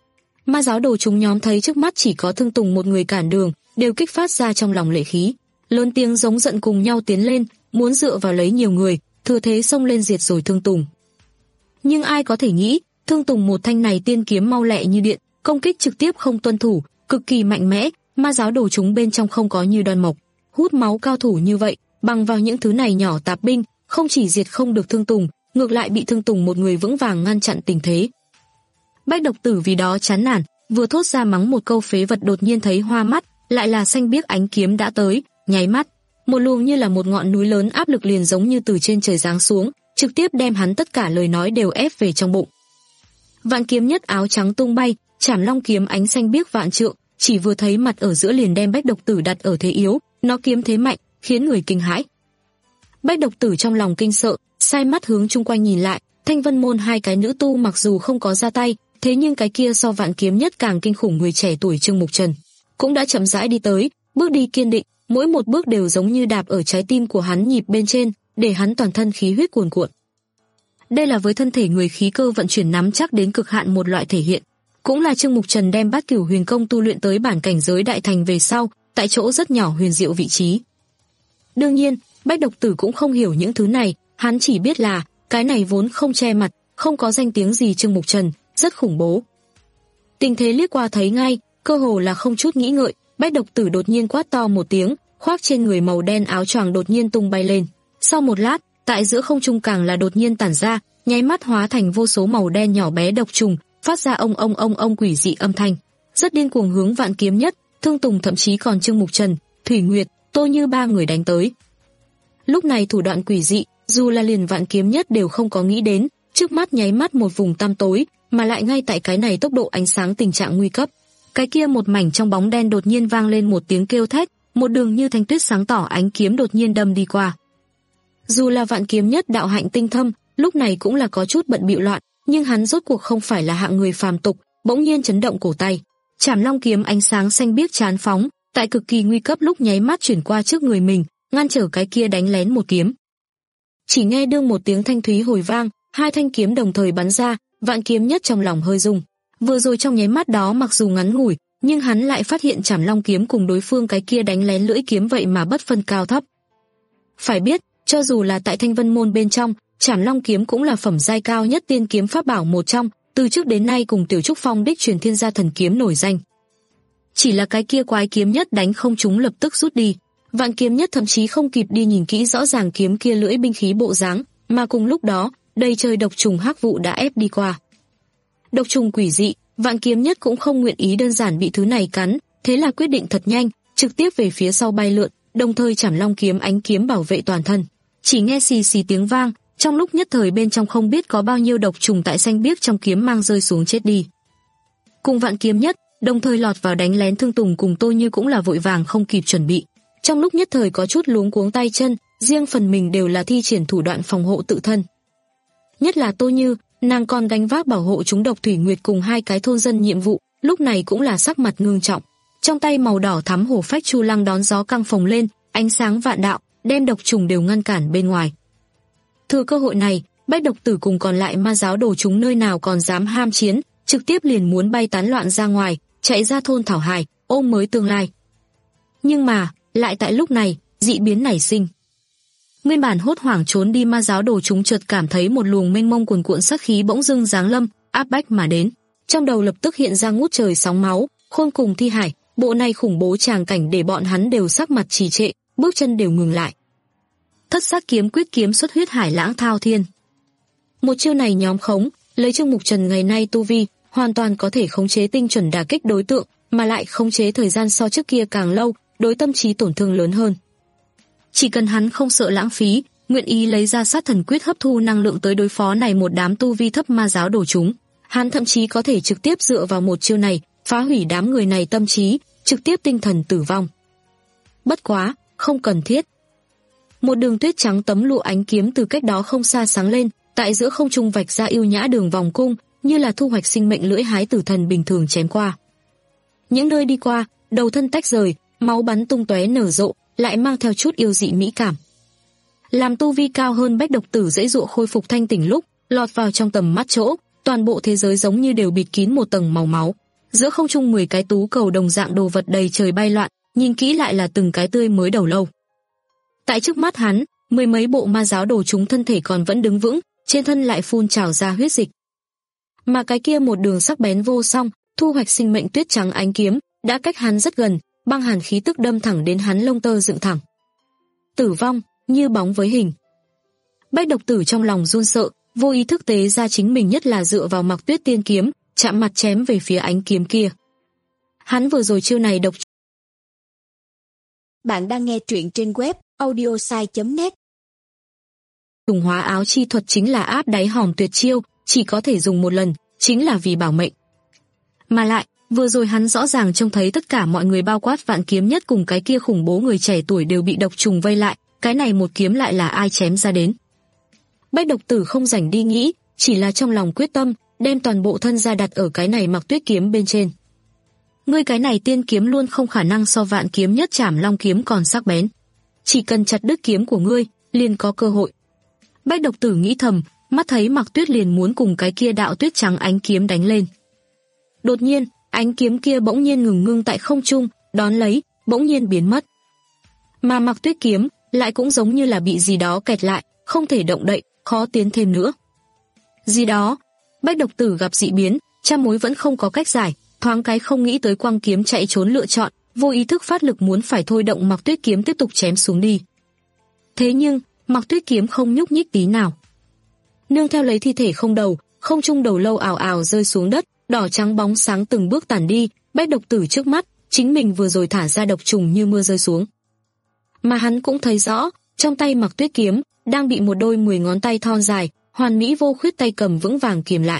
Ma giáo đồ chúng nhóm thấy trước mắt chỉ có Thương Tùng một người cản đường, đều kích phát ra trong lòng lệ khí, lớn tiếng giống giận cùng nhau tiến lên, muốn dựa vào lấy nhiều người, thừa thế xông lên diệt rồi Thương Tùng. Nhưng ai có thể nghĩ, Thương Tùng một thanh này tiên kiếm mau lẹ như điện, công kích trực tiếp không tuân thủ, cực kỳ mạnh mẽ, ma giáo đồ chúng bên trong không có như Đoan Mộc, hút máu cao thủ như vậy, bằng vào những thứ này nhỏ tạp binh, không chỉ diệt không được Thương Tùng, ngược lại bị Thương Tùng một người vững vàng ngăn chặn tình thế. Bách Độc Tử vì đó chán nản, vừa thốt ra mắng một câu phế vật đột nhiên thấy hoa mắt, lại là xanh biếc ánh kiếm đã tới, nháy mắt, một luồng như là một ngọn núi lớn áp lực liền giống như từ trên trời giáng xuống, trực tiếp đem hắn tất cả lời nói đều ép về trong bụng. Vạn Kiếm Nhất áo trắng tung bay, Trảm Long kiếm ánh xanh biếc vạn trượng, chỉ vừa thấy mặt ở giữa liền đem Bách Độc Tử đặt ở thế yếu, nó kiếm thế mạnh, khiến người kinh hãi. Bách Độc Tử trong lòng kinh sợ, sai mắt hướng chung quanh nhìn lại, Thanh Vân môn hai cái nữ tu mặc dù không có ra tay, thế nhưng cái kia so Vạn Kiếm Nhất càng kinh khủng người trẻ tuổi Trương Mục Trần cũng đã chậm rãi đi tới, bước đi kiên định, mỗi một bước đều giống như đạp ở trái tim của hắn nhịp bên trên, để hắn toàn thân khí huyết cuồn cuộn. Đây là với thân thể người khí cơ vận chuyển nắm chắc đến cực hạn một loại thể hiện, cũng là Trương Mục Trần đem Bát Cửu Huyền Công tu luyện tới bản cảnh giới đại thành về sau, tại chỗ rất nhỏ huyền diệu vị trí. Đương nhiên, Bách Độc Tử cũng không hiểu những thứ này, hắn chỉ biết là cái này vốn không che mặt, không có danh tiếng gì Trương Mục Trần, rất khủng bố. Tình thế liếc qua thấy ngay, cơ hồ là không chút nghĩ ngợi, Bách Độc Tử đột nhiên quát to một tiếng, khoác trên người màu đen áo choàng đột nhiên tung bay lên. Sau một lát, tại giữa không trung càng là đột nhiên tản ra, nháy mắt hóa thành vô số màu đen nhỏ bé độc trùng, phát ra ông ông ông ông quỷ dị âm thanh, rất điên cuồng hướng Vạn Kiếm Nhất, Thương Tùng thậm chí còn Trương Mục Trần, Thủy Nguyệt, Tô Như ba người đánh tới. Lúc này thủ đoạn quỷ dị, dù là liền Vạn Kiếm Nhất đều không có nghĩ đến, trước mắt nháy mắt một vùng tăm tối, mà lại ngay tại cái này tốc độ ánh sáng tình trạng nguy cấp. Cái kia một mảnh trong bóng đen đột nhiên vang lên một tiếng kêu thét, một đường như thanh tuyết sáng tỏ ánh kiếm đột nhiên đâm đi qua. Dù là Vạn Kiếm Nhất đạo hạnh tinh thâm, lúc này cũng là có chút bận bịu loạn, nhưng hắn rốt cuộc không phải là hạng người phàm tục, bỗng nhiên chấn động cổ tay. Trảm Long kiếm ánh sáng xanh biếc chán phóng, tại cực kỳ nguy cấp lúc nháy mắt chuyển qua trước người mình, ngăn trở cái kia đánh lén một kiếm. Chỉ nghe đương một tiếng thanh thúy hồi vang, hai thanh kiếm đồng thời bắn ra, Vạn Kiếm Nhất trong lòng hơi rung. Vừa rồi trong nháy mắt đó mặc dù ngắn ngủi, nhưng hắn lại phát hiện Trảm Long kiếm cùng đối phương cái kia đánh lén lưỡi kiếm vậy mà bất phân cao thấp. Phải biết, cho dù là tại Thanh Vân môn bên trong, Trảm Long kiếm cũng là phẩm giai cao nhất tiên kiếm pháp bảo một trong, từ trước đến nay cùng Tiểu Trúc Phong đích truyền thiên gia thần kiếm nổi danh. Chỉ là cái kia quái kiếm nhất đánh không trúng lập tức rút đi, Vạn Kiếm Nhất thậm chí không kịp đi nhìn kỹ rõ ràng kiếm kia lưỡi binh khí bộ dáng, mà cùng lúc đó, đầy trời độc trùng hắc vụ đã ép đi qua. Độc trùng quỷ dị, Vạn Kiếm Nhất cũng không nguyện ý đơn giản bị thứ này cắn, thế là quyết định thật nhanh, trực tiếp về phía sau bay lượn, đồng thời Trảm Long kiếm ánh kiếm bảo vệ toàn thân. Chỉ nghe xì xì tiếng vang, trong lúc nhất thời bên trong không biết có bao nhiêu độc trùng tại xanh biếc trong kiếm mang rơi xuống chết đi. Cùng Vạn Kiếm Nhất, đồng thời lọt vào đánh lén Thương Tùng cùng Tô Như cũng là vội vàng không kịp chuẩn bị. Trong lúc nhất thời có chút luống cuống tay chân, riêng phần mình đều là thi triển thủ đoạn phòng hộ tự thân. Nhất là Tô Như, nàng còn gánh vác bảo hộ chúng độc Thủy Nguyệt cùng hai cái thôn dân nhiệm vụ, lúc này cũng là sắc mặt ngưng trọng. Trong tay màu đỏ thắm hổ phách chu lăng đón gió căng phồng lên, ánh sáng vạn đạo, đem độc trùng đều ngăn cản bên ngoài. Thừa cơ hội này, Bách Độc Tử cùng còn lại ma giáo đồ chúng nơi nào còn dám ham chiến, trực tiếp liền muốn bay tán loạn ra ngoài, chạy ra thôn Thảo Hải, ôm mới tương lai. Nhưng mà, lại tại lúc này, dị biến nảy sinh. Nguyên bản hốt hoảng trốn đi ma giáo đồ chúng chợt cảm thấy một luồng mênh mông cuồn cuộn sát khí bỗng dưng giáng lâm, áp bách mà đến. Trong đầu lập tức hiện ra ngút trời sóng máu, khôn cùng thi hải, bộ này khủng bố tràng cảnh để bọn hắn đều sắc mặt trì trệ, bước chân đều ngừng lại. Thất sát kiếm quyết kiếm xuất huyết hải lãng thao thiên. Một chiêu này nhóm khống, lấy Trương Mục Trần ngày nay tu vi, hoàn toàn có thể khống chế tinh chuẩn đả kích đối tượng, mà lại khống chế thời gian so trước kia càng lâu, đối tâm trí tổn thương lớn hơn. Chỉ cần hắn không sợ lãng phí, nguyện ý lấy ra sát thần quyết hấp thu năng lượng tới đối phó này một đám tu vi thấp ma giáo đồ chúng, hắn thậm chí có thể trực tiếp dựa vào một chiêu này, phá hủy đám người này tâm trí, trực tiếp tinh thần tử vong. Bất quá, không cần thiết. Một đường tuyết trắng tấm lụa ánh kiếm từ cách đó không xa sáng lên, tại giữa không trung vạch ra yêu nhã đường vòng cung, như là thu hoạch sinh mệnh lưỡi hái tử thần bình thường chém qua. Những nơi đi qua, đầu thân tách rời, máu bắn tung tóe nở rộ, lại mang theo chút yêu dị mỹ cảm. Làm tu vi cao hơn Bách Độc Tử dễ dụa khôi phục thanh tỉnh lúc lọt vào trong tầm mắt chỗ, toàn bộ thế giới giống như đều bịt kín một tầng màu máu. Giữa không trung mười cái tú cầu đồng dạng đồ vật đầy trời bay loạn, nhìn kỹ lại là từng cái tươi mới đầu lâu. Tại trước mắt hắn, mười mấy bộ ma giáo đồ chúng thân thể còn vẫn đứng vững, trên thân lại phun trào ra huyết dịch. Mà cái kia một đường sắc bén vô song, thu hoạch sinh mệnh tuyết trắng ánh kiếm, đã cách hắn rất gần, băng hàn khí tức đâm thẳng đến hắn lông tơ dựng thẳng. Tử vong, như bóng với hình. Bách Độc Tử trong lòng run sợ, vô ý thức tế ra chính mình nhất là dựa vào Mặc Tuyết tiên kiếm, chạm mặt chém về phía ánh kiếm kia. Hắn vừa rồi chiêu này độc. Bạn đang nghe truyện trên web audiosai chấm net. Trùng hóa áo chi thuật chính là áp đáy hòm tuyệt chiêu, chỉ có thể dùng một lần, chính là vì bảo mệnh. Mà lại, vừa rồi hắn rõ ràng trông thấy tất cả mọi người bao quát Vạn Kiếm Nhất cùng cái kia khủng bố người trẻ tuổi đều bị độc trùng vây lại, cái này một kiếm lại là ai chém ra đến. Bách Độc Tử không rảnh đi nghĩ, chỉ là trong lòng quyết tâm, đem toàn bộ thân ra đặt ở cái này Mặc Tuyết kiếm bên trên. Ngươi cái này tiên kiếm luôn không khả năng so Vạn Kiếm Nhất Trảm Long kiếm còn sắc bén. Chỉ cần chặt đứt kiếm của ngươi, liền có cơ hội. Bách Độc Tử nghĩ thầm, mắt thấy Mặc Tuyết liền muốn cùng cái kia đạo tuyết trắng ánh kiếm đánh lên. Đột nhiên, ánh kiếm kia bỗng nhiên ngừng ngưng tại không trung, đón lấy, bỗng nhiên biến mất. Mà Mặc Tuyết kiếm lại cũng giống như là bị gì đó kẹt lại, không thể động đậy, khó tiến thêm nữa. Gì đó, Bách Độc Tử gặp dị biến, trăm mối vẫn không có cách giải, thoáng cái không nghĩ tới quăng kiếm chạy trốn lựa chọn, vô ý thức phát lực muốn phải thôi động Mặc Tuyết kiếm tiếp tục chém xuống đi. Thế nhưng, Mặc Tuyết kiếm không nhúc nhích tí nào. Nương theo lấy thi thể không đầu, không trung đầu lâu ảo ảo rơi xuống đất, đỏ trắng bóng sáng từng bước tản đi, Bách Độc Tử trước mắt, chính mình vừa rồi thả ra độc trùng như mưa rơi xuống. Mà hắn cũng thấy rõ, trong tay Mặc Tuyết kiếm đang bị một đôi mười ngón tay thon dài, hoàn mỹ vô khuyết tay cầm vững vàng kiềm lại.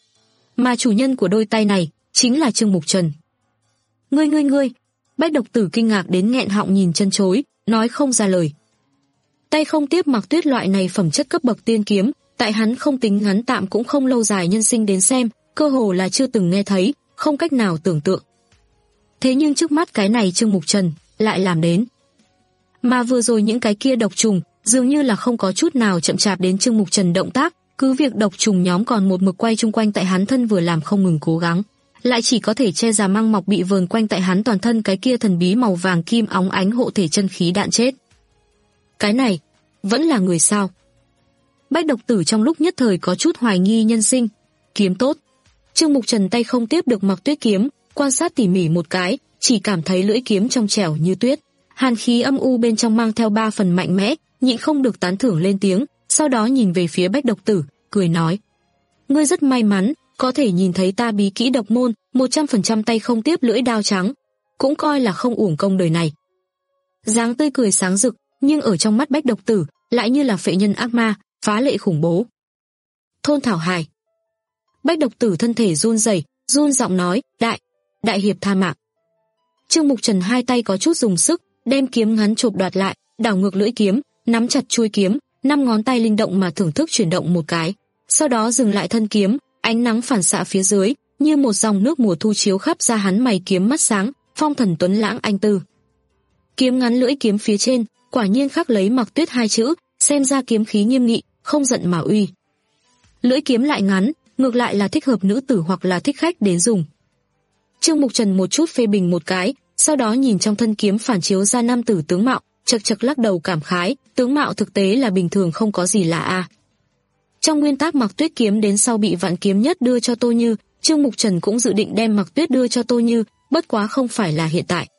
Mà chủ nhân của đôi tay này chính là Trương Mục Trần. Ngươi ngươi ngươi, Bách Độc Tử kinh ngạc đến nghẹn họng nhìn chân chối, nói không ra lời. Tay không tiếp Mặc Tuyết loại này phẩm chất cấp bậc tiên kiếm, tại hắn không tính ngắn tạm cũng không lâu dài nhân sinh đến xem, cơ hồ là chưa từng nghe thấy, không cách nào tưởng tượng. Thế nhưng trước mắt cái này Trương Mục Trần lại làm đến. Mà vừa rồi những cái kia độc trùng dường như là không có chút nào chậm chạp đến Trương Mục Trần động tác, cứ việc độc trùng nhóm còn một mực quay chung quanh tại hắn thân vừa làm không ngừng cố gắng, lại chỉ có thể che già măng mọc bị vờn quanh tại hắn toàn thân cái kia thần bí màu vàng kim óng ánh hộ thể chân khí đạn chết. Cái này vẫn là người sao? Bách Độc Tử trong lúc nhất thời có chút hoài nghi nhân sinh. Kiếm tốt. Trương Mục Trần tay không tiếp được Mặc Tuyết kiếm, quan sát tỉ mỉ một cái, chỉ cảm thấy lưỡi kiếm trong trẻo như tuyết, hàn khí âm u bên trong mang theo ba phần mạnh mẽ, nhịn không được tán thưởng lên tiếng, sau đó nhìn về phía Bách Độc Tử, cười nói: "Ngươi rất may mắn, có thể nhìn thấy ta bí kỹ độc môn, một trăm phần trăm tay không tiếp lưỡi đao trắng, cũng coi là không uổng công đời này." Dáng tươi cười sáng rực, nhưng ở trong mắt Bách Độc Tử lại như là phệ nhân ác ma, phá lệ khủng bố. Thôn Thảo Hải. Bách Độc Tử thân thể run rẩy, run giọng nói: "Đại, đại hiệp tha mạng." Trương Mục Trần hai tay có chút dùng sức, đem kiếm ngắn chộp đoạt lại, đảo ngược lưỡi kiếm, nắm chặt chuôi kiếm, năm ngón tay linh động mà thưởng thức chuyển động một cái, sau đó dừng lại thân kiếm, ánh nắng phản xạ phía dưới, như một dòng nước mùa thu chiếu khắp ra hắn mày kiếm mắt sáng, phong thần tuấn lãng anh tư. Kiếm ngắn lưỡi kiếm phía trên, quả nhiên khắc lấy Mặc Tuyết hai chữ, xem ra kiếm khí nghiêm nghị, không giận mà uy. Lưỡi kiếm lại ngắn, ngược lại là thích hợp nữ tử hoặc là thích khách đến dùng. Trương Mục Trần một chút phê bình một cái, sau đó nhìn trong thân kiếm phản chiếu ra nam tử tướng mạo, chật chật lắc đầu cảm khái, tướng mạo thực tế là bình thường không có gì lạ a. Trong nguyên tắc Mặc Tuyết kiếm đến sau bị Vạn Kiếm Nhất đưa cho Tô Như, Trương Mục Trần cũng dự định đem Mặc Tuyết đưa cho Tô Như, bất quá không phải là hiện tại.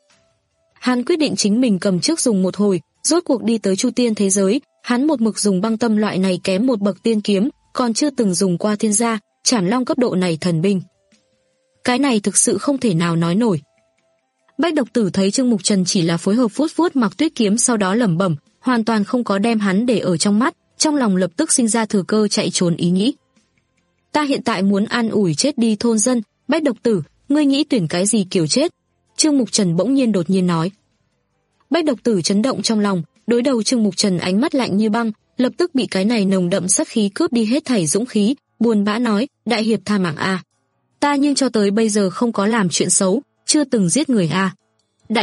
Hắn quyết định chính mình cầm trước dùng một hồi, rốt cuộc đi tới Chu Tiên thế giới, hắn một mực dùng băng tâm loại này kém một bậc tiên kiếm, còn chưa từng dùng qua thiên gia, Trảm Long cấp độ này thần binh. Cái này thực sự không thể nào nói nổi. Bách Độc Tử thấy Trương Mục Trần chỉ là phối hợp vuốt vuốt Mặc Tuyết kiếm sau đó lẩm bẩm, hoàn toàn không có đem hắn để ở trong mắt, trong lòng lập tức sinh ra thừa cơ chạy trốn ý nghĩ. Ta hiện tại muốn an ủi chết đi thôn dân, Bách Độc Tử, ngươi nghĩ tuyển cái gì kiểu chết? Trương Mục Trần bỗng nhiên đột nhiên nói. Bách Độc Tử chấn động trong lòng, đối đầu Trương Mục Trần ánh mắt lạnh như băng, lập tức bị cái này nồng đậm sát khí cướp đi hết thảy dũng khí, buồn bã nói, đại hiệp tha mạng a. Ta nhưng cho tới bây giờ không có làm chuyện xấu, chưa từng giết người a. Đại hiệp,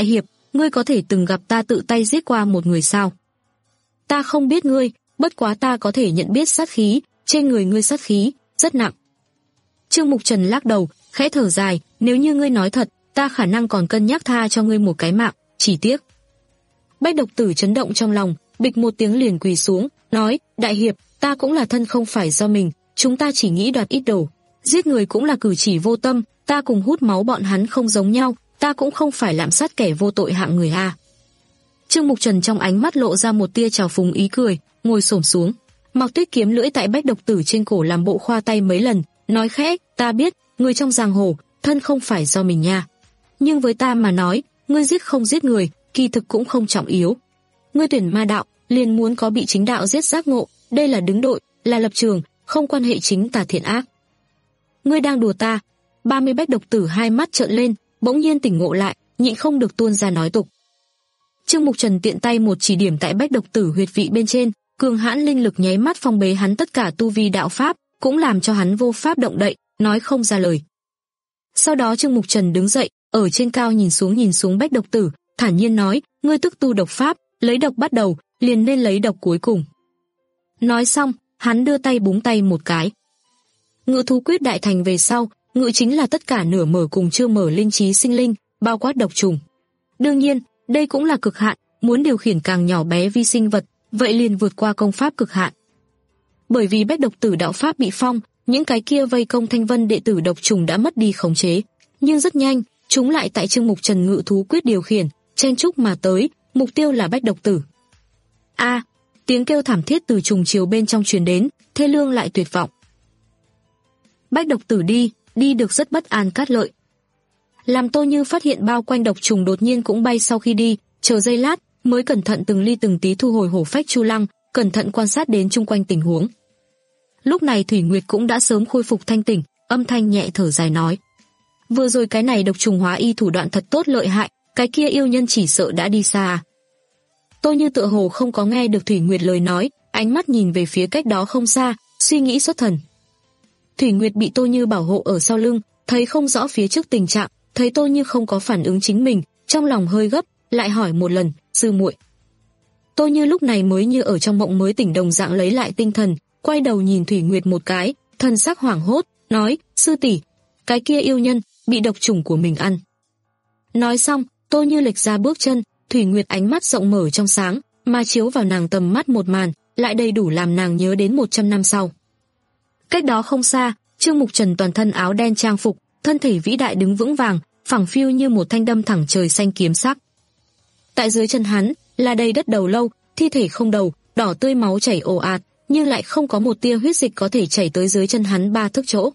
ngươi có thể từng gặp ta tự tay giết qua một người sao? Ta không biết ngươi, bất quá ta có thể nhận biết sát khí, trên người ngươi sát khí rất nặng. Trương Mục Trần lắc đầu, khẽ thở dài, nếu như ngươi nói thật, ta khả năng còn cân nhắc tha cho ngươi một cái mạng, chỉ tiếc. Bách Độc Tử chấn động trong lòng, bịch một tiếng liền quỳ xuống, nói, đại hiệp, ta cũng là thân không phải do mình, chúng ta chỉ nghĩ đoạt ít đồ. Giết người cũng là cử chỉ vô tâm, ta cùng hút máu bọn hắn không giống nhau, ta cũng không phải lạm sát kẻ vô tội hạng người a. Trương Mục Trần trong ánh mắt lộ ra một tia trào phúng ý cười, ngồi xổm xuống. Mạc Tuyết kiếm lưỡi tại Bách Độc Tử trên cổ làm bộ khoa tay mấy lần, nói khẽ, ta biết, người trong giang hồ, thân không phải do mình nha. Nhưng với ta mà nói, ngươi giết không giết người, kỳ thực cũng không trọng yếu. Ngươi tuyển ma đạo, liền muốn có bị chính đạo giết giác ngộ, đây là đứng đội, là lập trường, không quan hệ chính tà thiện ác. Ngươi đang đùa ta? Ba mươi Bách Độc Tử hai mắt trợn lên, bỗng nhiên tỉnh ngộ lại, nhịn không được tuôn ra nói tục. Trương Mục Trần tiện tay một chỉ điểm tại Bách Độc Tử huyệt vị bên trên, cường hãn linh lực nháy mắt phong bế hắn tất cả tu vi đạo pháp, cũng làm cho hắn vô pháp động đậy, nói không ra lời. Sau đó Trương Mục Trần đứng dậy, ở trên cao nhìn xuống nhìn xuống Bách Độc Tử, thản nhiên nói, ngươi tức tu độc pháp, lấy độc bắt đầu, liền nên lấy độc cuối cùng. Nói xong, hắn đưa tay búng tay một cái. Ngự thú quyết đại thành về sau, ngự chính là tất cả nửa mở cùng chưa mở linh trí sinh linh, bao quát độc trùng. Đương nhiên, đây cũng là cực hạn, muốn điều khiển càng nhỏ bé vi sinh vật, vậy liền vượt qua công pháp cực hạn. Bởi vì Bách Độc Tử đạo pháp bị phong, những cái kia vây công Thanh Vân đệ tử độc trùng đã mất đi khống chế, nhưng rất nhanh, chúng lại tại Trương Mục Trần ngự thú quyết điều khiển, chen chúc mà tới, mục tiêu là Bách Độc Tử. A, tiếng kêu thảm thiết từ trùng chiều bên trong truyền đến, thê lương lại tuyệt vọng. Bách Độc Tử đi, đi được rất bất an cát lợi. Làm Tô Như phát hiện bao quanh độc trùng đột nhiên cũng bay sau khi đi, chờ giây lát, mới cẩn thận từng ly từng tí thu hồi hổ phách chu lăng, cẩn thận quan sát đến chung quanh tình huống. Lúc này Thủy Nguyệt cũng đã sớm khôi phục thanh tỉnh, âm thanh nhẹ thở dài nói: vừa rồi cái này độc trùng hóa y thủ đoạn thật tốt lợi hại, cái kia yêu nhân chỉ sợ đã đi xa. Tô Như tựa hồ không có nghe được Thủy Nguyệt lời nói, ánh mắt nhìn về phía cách đó không xa, suy nghĩ xuất thần. Thủy Nguyệt bị Tô Như bảo hộ ở sau lưng, thấy không rõ phía trước tình trạng, thấy Tô Như không có phản ứng chính mình, trong lòng hơi gấp, lại hỏi một lần, sư muội. Tô Như lúc này mới như ở trong mộng mới tỉnh đồng dạng lấy lại tinh thần, quay đầu nhìn Thủy Nguyệt một cái, thần sắc hoảng hốt, nói, sư tỷ, cái kia yêu nhân bị độc trùng của mình ăn. Nói xong, Tô Như lệch ra bước chân, Thủy Nguyệt ánh mắt rộng mở trong sáng, mà chiếu vào nàng tầm mắt một màn, lại đầy đủ làm nàng nhớ đến một trăm năm sau. Cách đó không xa, Trương Mục Trần toàn thân áo đen trang phục, thân thể vĩ đại đứng vững vàng, phẳng phiu như một thanh đâm thẳng trời xanh kiếm sắc. Tại dưới chân hắn là đầy đất đầu lâu, thi thể không đầu, đỏ tươi máu chảy ồ ạt, nhưng lại không có một tia huyết dịch có thể chảy tới dưới chân hắn ba thước chỗ.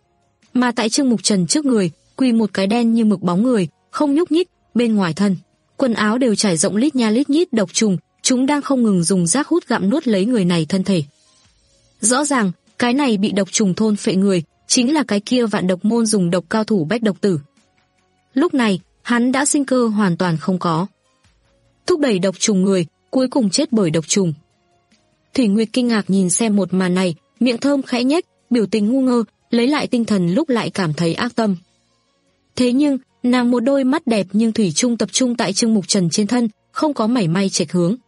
Mà tại Trương Mục Trần trước người, quỳ một cái đen như mực bóng người, không nhúc nhích, bên ngoài thân, quần áo đều trải rộng lít nha lít nhít độc trùng, chúng đang không ngừng dùng rác hút gặm nuốt lấy người này thân thể. Rõ ràng, cái này bị độc trùng thôn phệ người, chính là cái kia vạn độc môn dùng độc cao thủ Bách Độc Tử. Lúc này, hắn đã sinh cơ hoàn toàn không có. Thúc đẩy độc trùng người, cuối cùng chết bởi độc trùng. Thủy Nguyệt kinh ngạc nhìn xem một màn này, miệng thơm khẽ nhếch, biểu tình ngu ngơ, lấy lại tinh thần lúc lại cảm thấy ác tâm. Thế nhưng, nàng một đôi mắt đẹp nhưng thủy chung tập trung tại Trương Mục Trần trên thân, không có mảy may chệch hướng.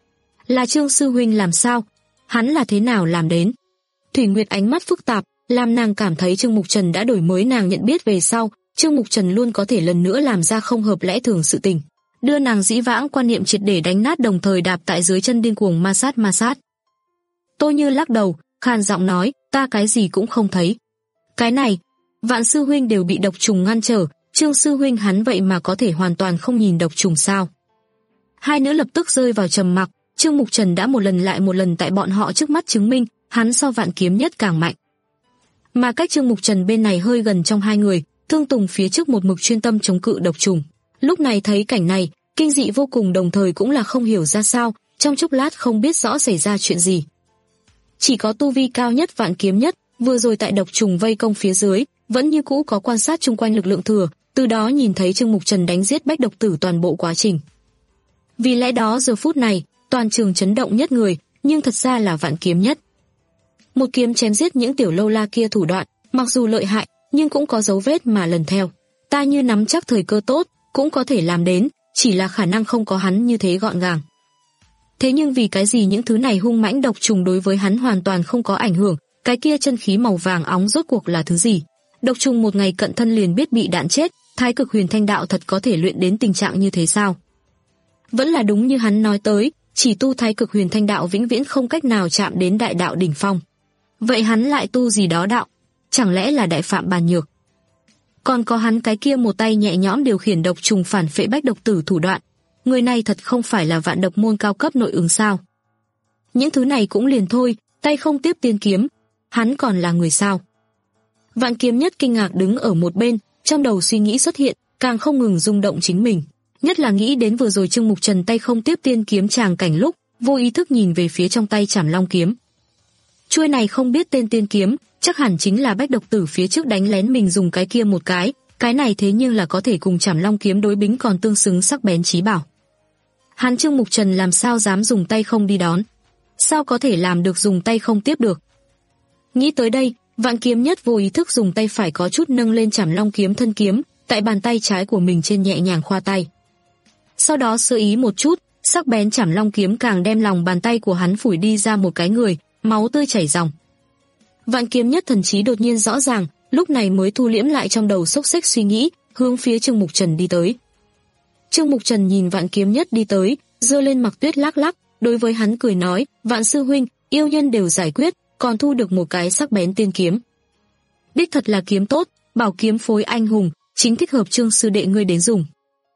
Là Trương sư huynh làm sao? Hắn là thế nào làm đến? Thủy Nguyệt ánh mắt phức tạp, làm nàng cảm thấy Trương Mục Trần đã đổi mới nàng nhận biết về sau, Trương Mục Trần luôn có thể lần nữa làm ra không hợp lẽ thường sự tình, đưa nàng dĩ vãng quan niệm triệt để đánh nát, đồng thời đạp tại dưới chân điên cuồng ma sát ma sát. Tô Như lắc đầu, khàn giọng nói, ta cái gì cũng không thấy. Cái này, Vạn sư huynh đều bị độc trùng ngăn trở, Trương sư huynh hắn vậy mà có thể hoàn toàn không nhìn độc trùng sao? Hai nữ lập tức rơi vào trầm mặc. Trương Mục Trần đã một lần lại một lần tại bọn họ trước mắt chứng minh, hắn so Vạn Kiếm Nhất càng mạnh. Mà cách Trương Mục Trần bên này hơi gần trong hai người, Thương Tùng phía trước một mực chuyên tâm chống cự độc trùng. Lúc này thấy cảnh này, kinh dị vô cùng, đồng thời cũng là không hiểu ra sao, trong chốc lát không biết rõ xảy ra chuyện gì. Chỉ có tu vi cao nhất Vạn Kiếm Nhất, vừa rồi tại độc trùng vây công phía dưới, vẫn như cũ có quan sát chung quanh lực lượng thừa, từ đó nhìn thấy Trương Mục Trần đánh giết Bách Độc Tử toàn bộ quá trình. Vì lẽ đó giờ phút này, toàn trường chấn động nhất người, nhưng thật ra là Vạn Kiếm Nhất. Một kiếm chém giết những tiểu lâu la kia thủ đoạn, mặc dù lợi hại, nhưng cũng có dấu vết mà lần theo. Ta như nắm chắc thời cơ tốt, cũng có thể làm đến, chỉ là khả năng không có hắn như thế gọn gàng. Thế nhưng vì cái gì những thứ này hung mãnh độc trùng đối với hắn hoàn toàn không có ảnh hưởng, cái kia chân khí màu vàng óng rốt cuộc là thứ gì? Độc trùng một ngày cận thân liền biết bị đạn chết, Thái Cực Huyền Thanh Đạo thật có thể luyện đến tình trạng như thế sao? Vẫn là đúng như hắn nói tới, chỉ tu Thái Cực Huyền Thanh Đạo vĩnh viễn không cách nào chạm đến đại đạo đỉnh phong. Vậy hắn lại tu gì đó đạo? Chẳng lẽ là đại phạm bàn nhược? Còn có hắn cái kia một tay nhẹ nhõm điều khiển độc trùng phản phệ bách độc tử thủ đoạn, người này thật không phải là vạn độc môn cao cấp nội ứng sao? Những thứ này cũng liền thôi, tay không tiếp tiên kiếm, hắn còn là người sao? Vạn Kiếm Nhất kinh ngạc đứng ở một bên, trong đầu suy nghĩ xuất hiện, càng không ngừng rung động chính mình, nhất là nghĩ đến vừa rồi Trương Mục Trần tay không tiếp tiên kiếm tràng cảnh lúc, vô ý thức nhìn về phía trong tay Trảm Long kiếm. Chuôi này không biết tên tiên kiếm, chắc hẳn chính là bách độc tử phía trước đánh lén mình dùng cái kia một cái, cái này thế nhưng là có thể cùng Trảm Long kiếm đối bính còn tương xứng sắc bén chí bảo. Hắn Trương Mục Trần làm sao dám dùng tay không đi đón? Sao có thể làm được dùng tay không tiếp được? Nghĩ tới đây, Vạn Kiếm Nhất vô ý thức dùng tay phải có chút nâng lên Trảm Long kiếm thân kiếm, tại bàn tay trái của mình trên nhẹ nhàng khoa tay. Sau đó sơ ý một chút, sắc bén Trảm Long kiếm càng đem lòng bàn tay của hắn phủi đi ra một cái người, máu tươi chảy ròng. Vạn Kiếm Nhất thần trí đột nhiên rõ ràng, lúc này mới thu liễm lại trong đầu xốc xếch suy nghĩ, hướng phía Trương Mục Trần đi tới. Trương Mục Trần nhìn Vạn Kiếm Nhất đi tới, giơ lên mặc tuyết lắc lắc, đối với hắn cười nói, Vạn sư huynh, yêu nhân đều giải quyết, còn thu được một cái sắc bén tiên kiếm. Đích thật là kiếm tốt, bảo kiếm phối anh hùng, chính thích hợp Trương sư đệ ngươi đến dùng.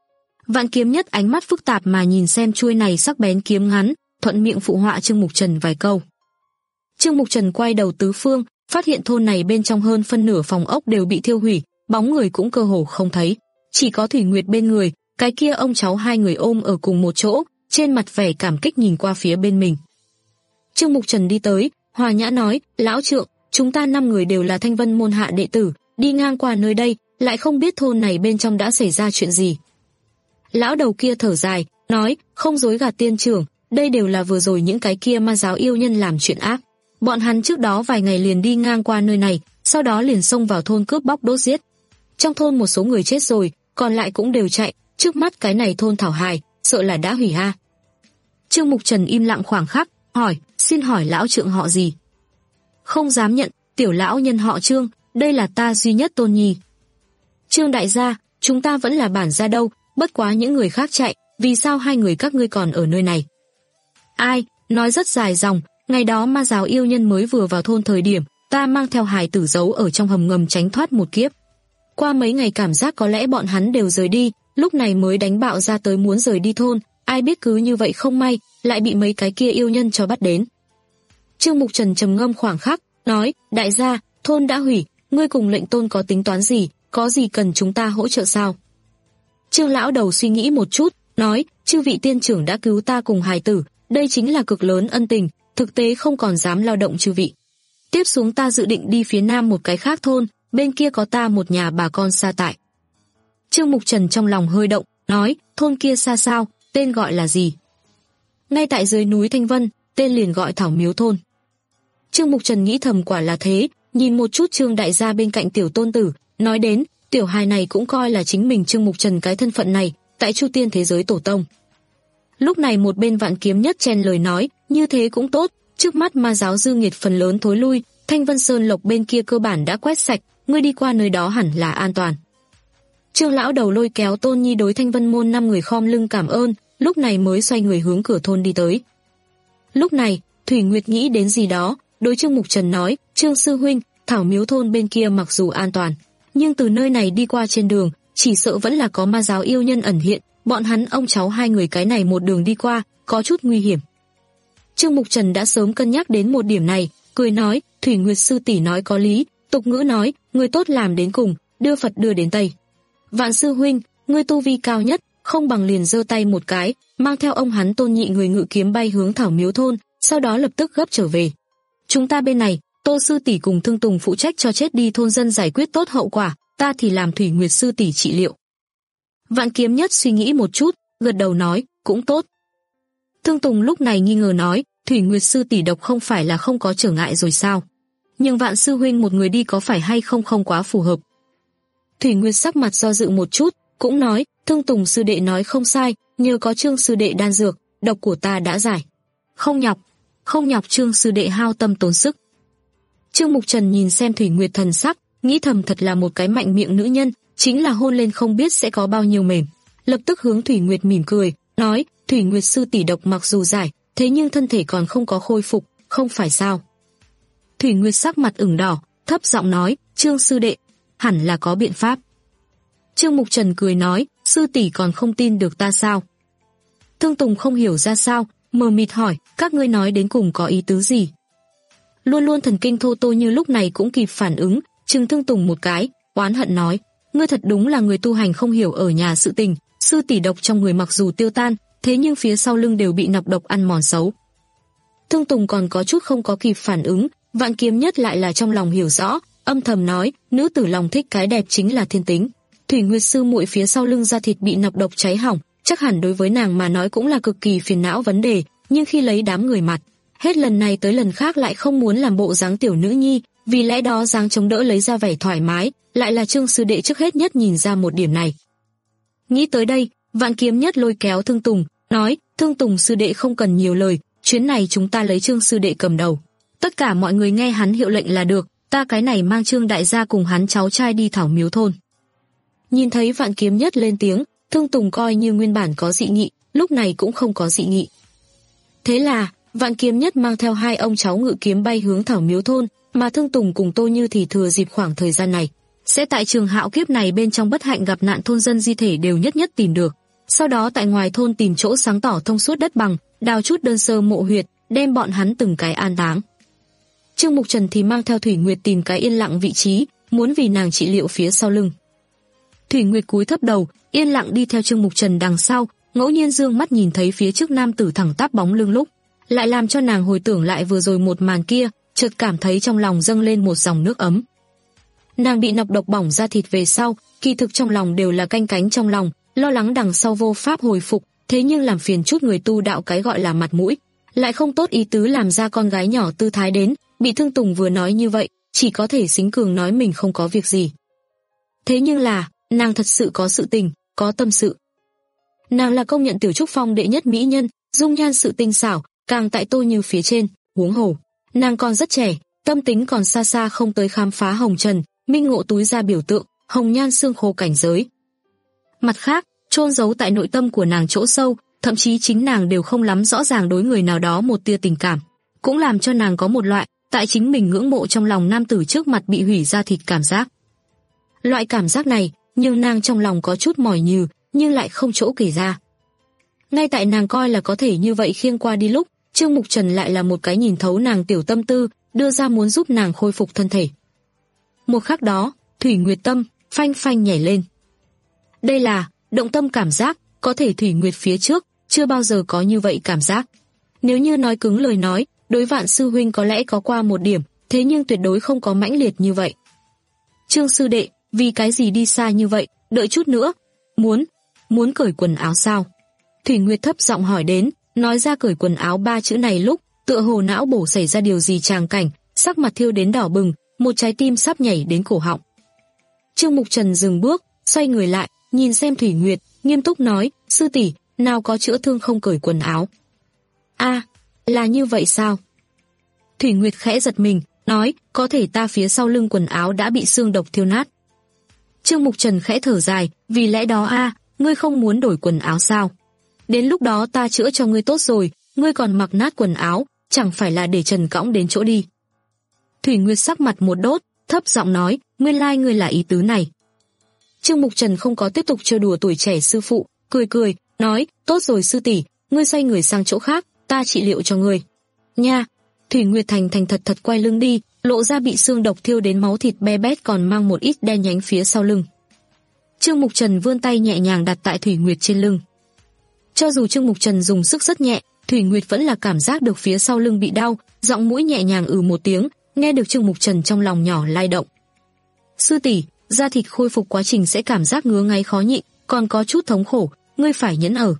Vạn Kiếm Nhất ánh mắt phức tạp mà nhìn xem chuôi này sắc bén kiếm ngắn, thuận miệng phụ họa Trương Mục Trần vài câu. Trương Mục Trần quay đầu tứ phương, phát hiện thôn này bên trong hơn phân nửa phòng ốc đều bị thiêu hủy, bóng người cũng cơ hồ không thấy, chỉ có Thủy Nguyệt bên người, cái kia ông cháu hai người ôm ở cùng một chỗ, trên mặt vẻ cảm kích nhìn qua phía bên mình. Trương Mục Trần đi tới, hòa nhã nói, lão trượng, chúng ta năm người đều là Thanh Vân môn hạ đệ tử, đi ngang qua nơi đây, lại không biết thôn này bên trong đã xảy ra chuyện gì. Lão đầu kia thở dài, nói, không dối gạt tiên trưởng, đây đều là vừa rồi những cái kia ma giáo yêu nhân làm chuyện ác. Bọn hắn trước đó vài ngày liền đi ngang qua nơi này, sau đó liền xông vào thôn cướp bóc đốt giết. Trong thôn một số người chết rồi, còn lại cũng đều chạy, trước mắt cái này thôn thảo hài, sợ là đã hủy ha. Trương Mục Trần im lặng khoảng khắc, hỏi, xin hỏi lão trượng họ gì? Không dám nhận, tiểu lão nhân họ Trương, đây là ta duy nhất tôn nhi. Trương đại gia, chúng ta vẫn là bản gia đâu, bất quá những người khác chạy, vì sao hai người các ngươi còn ở nơi này? Ai, nói rất dài dòng, ngày đó ma giáo yêu nhân mới vừa vào thôn thời điểm, ta mang theo hài tử giấu ở trong hầm ngầm tránh thoát một kiếp. Qua mấy ngày cảm giác có lẽ bọn hắn đều rời đi, lúc này mới đánh bạo ra tới muốn rời đi thôn, ai biết cứ như vậy không may, lại bị mấy cái kia yêu nhân cho bắt đến. Trương Mục Trần trầm ngâm khoảng khắc, nói, đại gia, thôn đã hủy, ngươi cùng lệnh tôn có tính toán gì, có gì cần chúng ta hỗ trợ sao? Trương lão đầu suy nghĩ một chút, nói, chư vị tiên trưởng đã cứu ta cùng hài tử, đây chính là cực lớn ân tình, thực tế không còn dám lao động chư vị. Tiếp xuống ta dự định đi phía nam một cái khác thôn, bên kia có ta một nhà bà con xa tại. Trương Mục Trần trong lòng hơi động, nói, thôn kia xa sao, tên gọi là gì? Ngay tại dưới núi Thanh Vân, tên liền gọi Thảo Miếu thôn. Trương Mục Trần nghĩ thầm quả là thế, nhìn một chút Trương đại gia bên cạnh tiểu tôn tử, nói đến, tiểu hài này cũng coi là chính mình Trương Mục Trần cái thân phận này, tại Chu Tiên thế giới tổ tông. Lúc này một bên Vạn Kiếm Nhất chen lời nói, như thế cũng tốt, trước mắt ma giáo dư nghiệt phần lớn thối lui, Thanh Vân Sơn Lộc bên kia cơ bản đã quét sạch, ngươi đi qua nơi đó hẳn là an toàn. Trương lão đầu lôi kéo Tôn Nhi đối Thanh Vân môn năm người khom lưng cảm ơn, lúc này mới xoay người hướng cửa thôn đi tới. Lúc này, Thủy Nguyệt nghĩ đến gì đó, đối Trương Mục Trần nói, Trương sư huynh, Thảo Miếu thôn bên kia mặc dù an toàn, nhưng từ nơi này đi qua trên đường, chỉ sợ vẫn là có ma giáo yêu nhân ẩn hiện, bọn hắn ông cháu hai người cái này một đường đi qua, có chút nguy hiểm. Trương Mục Trần đã sớm cân nhắc đến một điểm này, cười nói, Thủy Nguyệt sư tỷ nói có lý, tục ngữ nói, người tốt làm đến cùng, đưa Phật đưa đến Tây. Vạn sư huynh, ngươi tu vi cao nhất, không bằng liền giơ tay một cái, mang theo ông hắn Tôn Nhị người ngự kiếm bay hướng Thảo Miếu thôn, sau đó lập tức gấp trở về. Chúng ta bên này, Tô sư tỷ cùng Thương Tùng phụ trách cho chết đi thôn dân giải quyết tốt hậu quả, ta thì làm Thủy Nguyệt sư tỷ trị liệu. Vạn Kiếm Nhất suy nghĩ một chút, gật đầu nói, cũng tốt. Thương Tùng lúc này nghi ngờ nói, Thủy Nguyệt sư tỷ độc không phải là không có trở ngại rồi sao? Nhưng Vạn sư huynh một người đi có phải hay không không quá phù hợp. Thủy Nguyệt sắc mặt do dự một chút, cũng nói, Thương Tùng sư đệ nói không sai, nhờ có Trương sư đệ đan dược, độc của ta đã giải. Không nhọc, không nhọc Trương sư đệ hao tâm tốn sức. Trương Mục Trần nhìn xem Thủy Nguyệt thần sắc, nghĩ thầm thật là một cái mạnh miệng nữ nhân, chính là hôn lên không biết sẽ có bao nhiêu mềm. Lập tức hướng Thủy Nguyệt mỉm cười, nói, Thủy Nguyệt sư tỷ độc mặc dù giải, thế nhưng thân thể còn không có khôi phục, không phải sao? Thủy Nguyệt sắc mặt ửng đỏ, thấp giọng nói, Trương sư đệ, hẳn là có biện pháp. Trương Mục Trần cười nói, sư tỷ còn không tin được ta sao? Thương Tùng không hiểu ra sao, mờ mịt hỏi, các ngươi nói đến cùng có ý tứ gì? Luôn luôn thần kinh thô tô như lúc này cũng kịp phản ứng, trừng Thương Tùng một cái, oán hận nói, ngươi thật đúng là người tu hành không hiểu ở nhà sự tình, sư tỷ độc trong người mặc dù tiêu tan, thế nhưng phía sau lưng đều bị nọc độc ăn mòn xấu. Thương Tùng còn có chút không có kịp phản ứng, Vạn Kiếm Nhất lại là trong lòng hiểu rõ, âm thầm nói, nữ tử lòng thích cái đẹp chính là thiên tính. Thủy Nguyệt sư muội phía sau lưng da thịt bị nọc độc cháy hỏng, chắc hẳn đối với nàng mà nói cũng là cực kỳ phiền não vấn đề, nhưng khi lấy đám người mặt, hết lần này tới lần khác lại không muốn làm bộ dáng tiểu nữ nhi, vì lẽ đó dáng chống đỡ lấy ra vẻ thoải mái, lại là Trương sư đệ trước hết nhất nhìn ra một điểm này. Nghĩ tới đây, Vạn Kiếm Nhất lôi kéo Thương Tùng, nói, Thương Tùng sư đệ không cần nhiều lời, chuyến này chúng ta lấy Trương sư đệ cầm đầu. Tất cả mọi người nghe hắn hiệu lệnh là được, ta cái này mang Trương đại gia cùng hắn cháu trai đi Thảo Miếu thôn. Nhìn thấy Vạn Kiếm Nhất lên tiếng, Thương Tùng coi như nguyên bản có dị nghị, lúc này cũng không có dị nghị. Thế là, Vạn Kiếm Nhất mang theo hai ông cháu ngự kiếm bay hướng Thảo Miếu thôn, mà Thương Tùng cùng Tô Như thì thừa dịp khoảng thời gian này, sẽ tại trường hạo kiếp này bên trong bất hạnh gặp nạn thôn dân di thể đều nhất nhất tìm được. Sau đó tại ngoài thôn tìm chỗ sáng tỏ thông suốt đất bằng, đào chút đơn sơ mộ huyệt, đem bọn hắn từng cái an táng. Trương Mục Trần thì mang theo Thủy Nguyệt tìm cái yên lặng vị trí, muốn vì nàng trị liệu phía sau lưng. Thủy Nguyệt cúi thấp đầu, yên lặng đi theo Trương Mục Trần đằng sau, ngẫu nhiên dương mắt nhìn thấy phía trước nam tử thẳng tắp bóng lưng lúc, lại làm cho nàng hồi tưởng lại vừa rồi một màn kia, chợt cảm thấy trong lòng dâng lên một dòng nước ấm. Nàng bị nọc độc bỏng ra thịt về sau, kỳ thực trong lòng đều là canh cánh trong lòng, lo lắng đằng sau vô pháp hồi phục, thế nhưng làm phiền chút người tu đạo cái gọi là mặt mũi, lại không tốt ý tứ làm ra con gái nhỏ tư thái đến, bị Thương Tùng vừa nói như vậy, chỉ có thể xính cường nói mình không có việc gì. Thế nhưng là, nàng thật sự có sự tình, có tâm sự. Nàng là công nhận Tiểu Trúc Phong đệ nhất mỹ nhân, dung nhan sự tinh xảo, càng tại Tô Như phía trên, huống hồ, nàng còn rất trẻ, tâm tính còn xa xa không tới khám phá hồng trần, minh ngộ túi ra biểu tượng, hồng nhan xương khô cảnh giới. Mặt khác, chôn giấu tại nội tâm của nàng chỗ sâu, thậm chí chính nàng đều không lắm rõ ràng đối người nào đó một tia tình cảm, cũng làm cho nàng có một loại tại chính mình ngưỡng mộ trong lòng nam tử trước mặt bị hủy ra thịt cảm giác. Loại cảm giác này, nhưng nàng trong lòng có chút mỏi nhừ, nhưng lại không chỗ kể ra. Ngay tại nàng coi là có thể như vậy khiêng qua đi lúc, Trương Mục Trần lại là một cái nhìn thấu nàng tiểu tâm tư, đưa ra muốn giúp nàng khôi phục thân thể. Một khắc đó, Thủy Nguyệt tâm phanh phanh nhảy lên. Đây là động tâm cảm giác, có thể Thủy Nguyệt phía trước chưa bao giờ có như vậy cảm giác. Nếu như nói cứng lời nói, đối Vạn sư huynh có lẽ có qua một điểm, thế nhưng tuyệt đối không có mãnh liệt như vậy. Trương sư đệ, vì cái gì đi xa như vậy, đợi chút nữa, muốn, muốn cởi quần áo sao? Thủy Nguyệt thấp giọng hỏi đến, nói ra cởi quần áo ba chữ này lúc, tựa hồ não bổ xảy ra điều gì tràng cảnh, sắc mặt thiêu đến đỏ bừng, một trái tim sắp nhảy đến cổ họng. Trương Mục Trần dừng bước, xoay người lại, nhìn xem Thủy Nguyệt, nghiêm túc nói, sư tỷ, nào có chữa thương không cởi quần áo. A, à, là như vậy sao? Thủy Nguyệt khẽ giật mình, nói, có thể ta phía sau lưng quần áo đã bị xương độc thiêu nát. Trương Mục Trần khẽ thở dài, vì lẽ đó a, à, ngươi không muốn đổi quần áo sao? Đến lúc đó ta chữa cho ngươi tốt rồi, ngươi còn mặc nát quần áo, chẳng phải là để Trần cõng đến chỗ đi. Thủy Nguyệt sắc mặt một đốt, thấp giọng nói, nguyên lai ngươi là ý tứ này. Trương Mục Trần không có tiếp tục trêu đùa tuổi trẻ sư phụ, cười cười, nói, tốt rồi sư tỷ, ngươi xoay người sang chỗ khác, ta trị liệu cho ngươi. Nha. Thủy Nguyệt thành thành thật thật quay lưng đi, lộ ra bị xương độc thiêu đến máu thịt be bét còn mang một ít đen nhánh phía sau lưng. Trương Mục Trần vươn tay nhẹ nhàng đặt tại Thủy Nguyệt trên lưng. Cho dù Trương Mục Trần dùng sức rất nhẹ, Thủy Nguyệt vẫn là cảm giác được phía sau lưng bị đau, giọng mũi nhẹ nhàng ừ một tiếng, nghe được Trương Mục Trần trong lòng nhỏ lay động. Sư tỷ, da thịt khôi phục quá trình sẽ cảm giác ngứa ngáy khó nhịn, còn có chút thống khổ, ngươi phải nhẫn ở.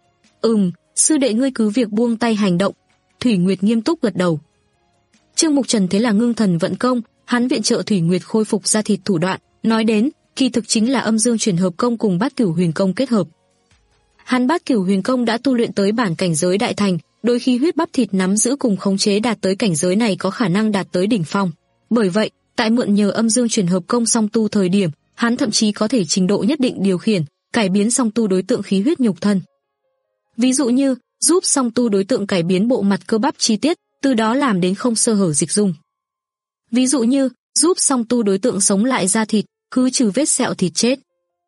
Ừm, sư đệ ngươi cứ việc buông tay hành động. Thủy Nguyệt nghiêm túc gật đầu. Trương Mục Trần thế là ngưng thần vận công, hắn viện trợ Thủy Nguyệt khôi phục da thịt thủ đoạn, nói đến, kỳ thực chính là âm dương chuyển hợp công cùng bát cửu huyền công kết hợp. Hắn bát cửu huyền công đã tu luyện tới bản cảnh giới đại thành, đôi khi huyết bắp thịt nắm giữ cùng khống chế đạt tới cảnh giới này có khả năng đạt tới đỉnh phong. Bởi vậy, tại mượn nhờ âm dương chuyển hợp công song tu thời điểm, hắn thậm chí có thể trình độ nhất định điều khiển, cải biến song tu đối tượng khí huyết nhục thân. Ví dụ như, giúp song tu đối tượng cải biến bộ mặt cơ bắp chi tiết, từ đó làm đến không sơ hở dịch dung. Ví dụ như, giúp song tu đối tượng sống lại da thịt, cứ trừ vết sẹo thịt chết.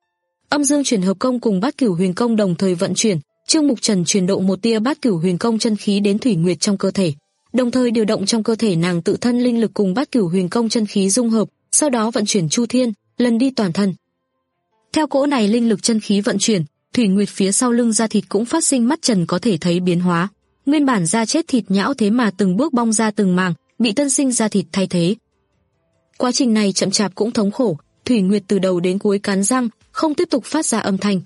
Âm dương chuyển hợp công cùng bát cửu huyền công đồng thời vận chuyển, Trương Mục Trần truyền độ một tia bát cửu huyền công chân khí đến Thủy Nguyệt trong cơ thể, đồng thời điều động trong cơ thể nàng tự thân linh lực cùng bát cửu huyền công chân khí dung hợp, sau đó vận chuyển chu thiên, lần đi toàn thân. Theo cỗ này linh lực chân khí vận chuyển, Thủy Nguyệt phía sau lưng da thịt cũng phát sinh mắt Trần có thể thấy biến hóa. Nguyên bản da chết thịt nhão thế mà từng bước bong ra từng màng, bị tân sinh da thịt thay thế. Quá trình này chậm chạp cũng thống khổ, Thủy Nguyệt từ đầu đến cuối cắn răng, không tiếp tục phát ra âm thanh.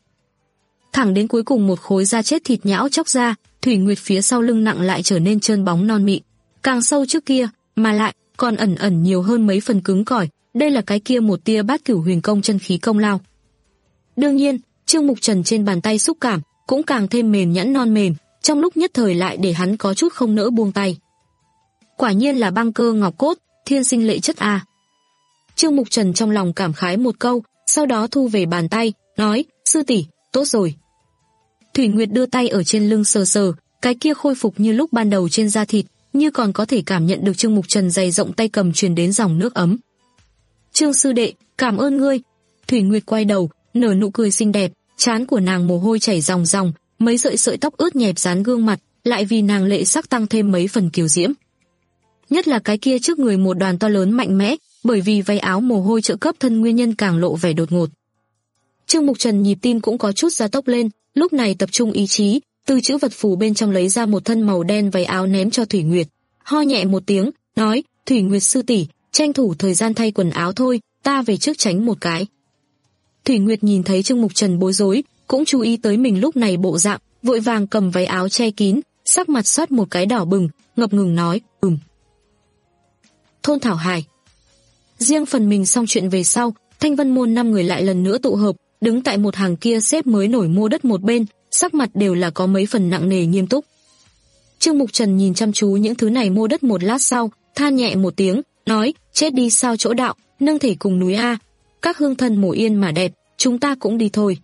Thẳng đến cuối cùng một khối da chết thịt nhão chóc ra, Thủy Nguyệt phía sau lưng nặng lại trở nên trơn bóng non mịn, càng sâu trước kia, mà lại còn ẩn ẩn nhiều hơn mấy phần cứng cỏi, đây là cái kia một tia bát cửu huyền công chân khí công lao. Đương nhiên, Trương Mục Trần trên bàn tay xúc cảm cũng càng thêm mềm nhẵn non mềm, trong lúc nhất thời lại để hắn có chút không nỡ buông tay. Quả nhiên là băng cơ ngọc cốt, thiên sinh lệ chất a. Trương Mục Trần trong lòng cảm khái một câu, sau đó thu về bàn tay, nói, sư tỷ, tốt rồi. Thủy Nguyệt đưa tay ở trên lưng sờ sờ, cái kia khôi phục như lúc ban đầu trên da thịt, như còn có thể cảm nhận được Trương Mục Trần dày rộng tay cầm truyền đến dòng nước ấm. Trương sư đệ, cảm ơn ngươi. Thủy Nguyệt quay đầu, nở nụ cười xinh đẹp, trán của nàng mồ hôi chảy ròng ròng, mấy sợi sợi tóc ướt nhẹp dán gương mặt, lại vì nàng lệ sắc tăng thêm mấy phần kiều diễm. Nhất là cái kia trước người một đoàn to lớn mạnh mẽ, bởi vì váy áo mồ hôi trợ cấp thân nguyên nhân càng lộ vẻ đột ngột. Trương Mục Trần nhịp tim cũng có chút gia tốc lên, lúc này tập trung ý chí, từ chữ vật phù bên trong lấy ra một thân màu đen váy áo ném cho Thủy Nguyệt, ho nhẹ một tiếng, nói, Thủy Nguyệt sư tỷ, tranh thủ thời gian thay quần áo thôi, ta về trước tránh một cái. Thủy Nguyệt nhìn thấy Trương Mục Trần bối rối, cũng chú ý tới mình lúc này bộ dạng, vội vàng cầm váy áo che kín, sắc mặt xoát một cái đỏ bừng, ngập ngừng nói, ừm. Thôn Thảo Hải. Riêng phần mình xong chuyện về sau, Thanh Vân môn năm người lại lần nữa tụ hợp, đứng tại một hàng kia xếp mới nổi mua đất một bên, sắc mặt đều là có mấy phần nặng nề nghiêm túc. Trương Mục Trần nhìn chăm chú những thứ này mua đất một lát sau, than nhẹ một tiếng, nói, chết đi sao chỗ đạo, nâng thể cùng núi a, các hương thân mồ yên mà đẹp, chúng ta cũng đi thôi.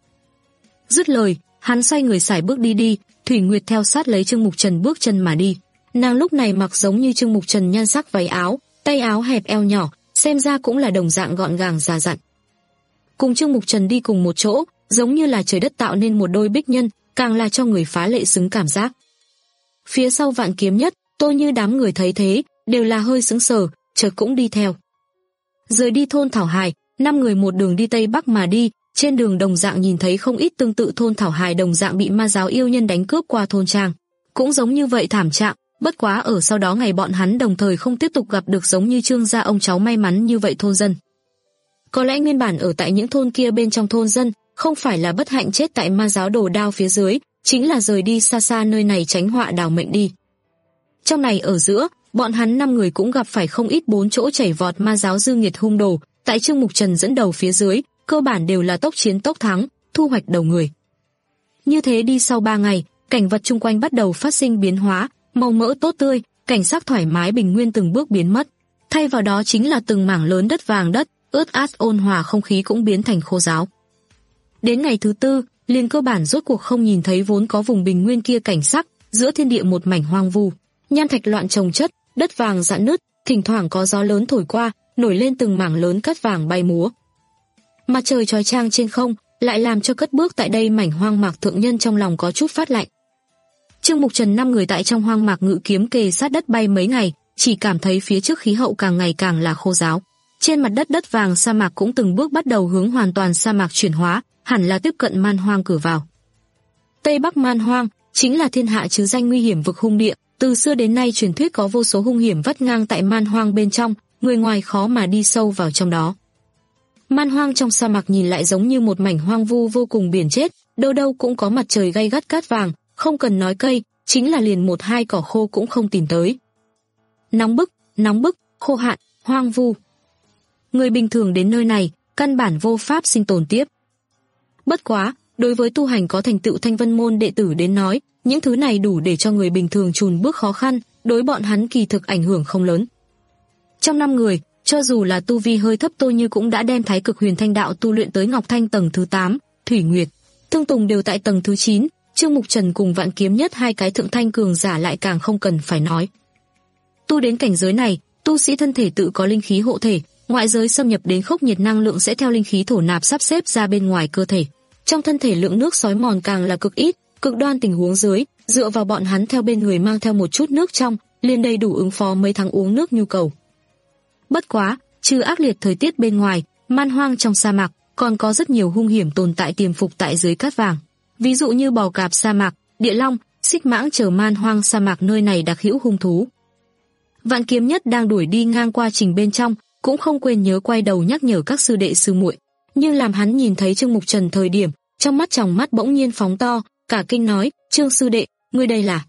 Dứt lời, hắn xoay người sải bước đi đi, Thủy Nguyệt theo sát lấy Trương Mục Trần bước chân mà đi. Nàng lúc này mặc giống như Trương Mục Trần nhan sắc váy áo, tay áo hẹp eo nhỏ, xem ra cũng là đồng dạng gọn gàng già dặn. Cùng Trương Mục Trần đi cùng một chỗ, giống như là trời đất tạo nên một đôi bích nhân, càng là cho người phá lệ xứng cảm giác. Phía sau Vạn Kiếm Nhất, Tô Như đám người thấy thế, đều là hơi sững sờ, chợt cũng đi theo. Rời đi thôn Thảo Hải, năm người một đường đi tây bắc mà đi, trên đường đồng dạng nhìn thấy không ít tương tự thôn Thảo Hải đồng dạng bị ma giáo yêu nhân đánh cướp qua thôn trang. Cũng giống như vậy thảm trạng, bất quá ở sau đó ngày bọn hắn đồng thời không tiếp tục gặp được giống như Trương gia ông cháu may mắn như vậy thôn dân. Có lẽ nguyên bản ở tại những thôn kia bên trong thôn dân, không phải là bất hạnh chết tại ma giáo đồ đao phía dưới, chính là rời đi xa xa nơi này tránh họa đào mệnh đi. Trong này ở giữa, bọn hắn năm người cũng gặp phải không ít bốn chỗ chảy vọt ma giáo dư nghiệt hung đồ, tại Trương Mục Trần dẫn đầu phía dưới, cơ bản đều là tốc chiến tốc thắng, thu hoạch đầu người. Như thế đi sau ba ngày, cảnh vật chung quanh bắt đầu phát sinh biến hóa, màu mỡ tốt tươi, cảnh sắc thoải mái bình nguyên từng bước biến mất. Thay vào đó chính là từng mảng lớn đất vàng đất, ướt át ôn hòa không khí cũng biến thành khô ráo. Đến ngày thứ tư, liền cơ bản rốt cuộc không nhìn thấy vốn có vùng bình nguyên kia cảnh sắc, giữa thiên địa một mảnh hoang vu, nham thạch loạn chồng chất, đất vàng rạn nứt, thỉnh thoảng có gió lớn thổi qua, nổi lên từng mảng lớn cát vàng bay múa. Mặt trời chói chang trên không, lại làm cho cất bước tại đây mảnh hoang mạc thượng nhân trong lòng có chút phát lạnh. Trương Mục Trần năm người tại trong hoang mạc ngự kiếm kề sát đất bay mấy ngày, chỉ cảm thấy phía trước khí hậu càng ngày càng là khô ráo. Trên mặt đất đất vàng sa mạc cũng từng bước bắt đầu hướng hoàn toàn sa mạc chuyển hóa, hẳn là tiếp cận man hoang cửa vào. Tây Bắc man hoang chính là thiên hạ chứ danh nguy hiểm vực hung địa, từ xưa đến nay truyền thuyết có vô số hung hiểm vắt ngang tại man hoang bên trong, người ngoài khó mà đi sâu vào trong đó. Man hoang trong sa mạc nhìn lại giống như một mảnh hoang vu vô cùng biển chết, đâu đâu cũng có mặt trời gay gắt cát vàng, không cần nói cây, chính là liền một hai cỏ khô cũng không tìm tới. Nóng bức, nóng bức, khô hạn, hoang vu. Người bình thường đến nơi này, căn bản vô pháp sinh tồn tiếp. Bất quá, đối với tu hành có thành tựu Thanh Vân môn đệ tử đến nói, những thứ này đủ để cho người bình thường chùn bước khó khăn, đối bọn hắn kỳ thực ảnh hưởng không lớn. Trong năm người, cho dù là tu vi hơi thấp Tô Như cũng đã đem Thái Cực Huyền Thanh đạo tu luyện tới Ngọc Thanh tầng thứ tám, Thủy Nguyệt, Thương Tùng đều tại tầng thứ chín, Trương Mục Trần cùng Vạn Kiếm Nhất hai cái thượng thanh cường giả lại càng không cần phải nói. Tu đến cảnh giới này, tu sĩ thân thể tự có linh khí hộ thể, ngoại giới xâm nhập đến khốc nhiệt năng lượng sẽ theo linh khí thổ nạp sắp xếp ra bên ngoài cơ thể. Trong thân thể lượng nước xói mòn càng là cực ít, cực đoan tình huống dưới, dựa vào bọn hắn theo bên người mang theo một chút nước trong, liền đầy đủ ứng phó mấy tháng uống nước nhu cầu. Bất quá, trừ ác liệt thời tiết bên ngoài, man hoang trong sa mạc, còn có rất nhiều hung hiểm tồn tại tiềm phục tại dưới cát vàng. Ví dụ như bò cạp sa mạc, địa long, xích mãng chờ man hoang sa mạc nơi này đặc hữu hung thú. Vạn Kiếm Nhất đang đuổi đi ngang qua trình bên trong, cũng không quên nhớ quay đầu nhắc nhở các sư đệ sư muội. Nhưng làm hắn nhìn thấy Trương Mục Trần thời điểm, trong mắt tròng mắt bỗng nhiên phóng to, cả kinh nói, Trương sư đệ, ngươi đây là...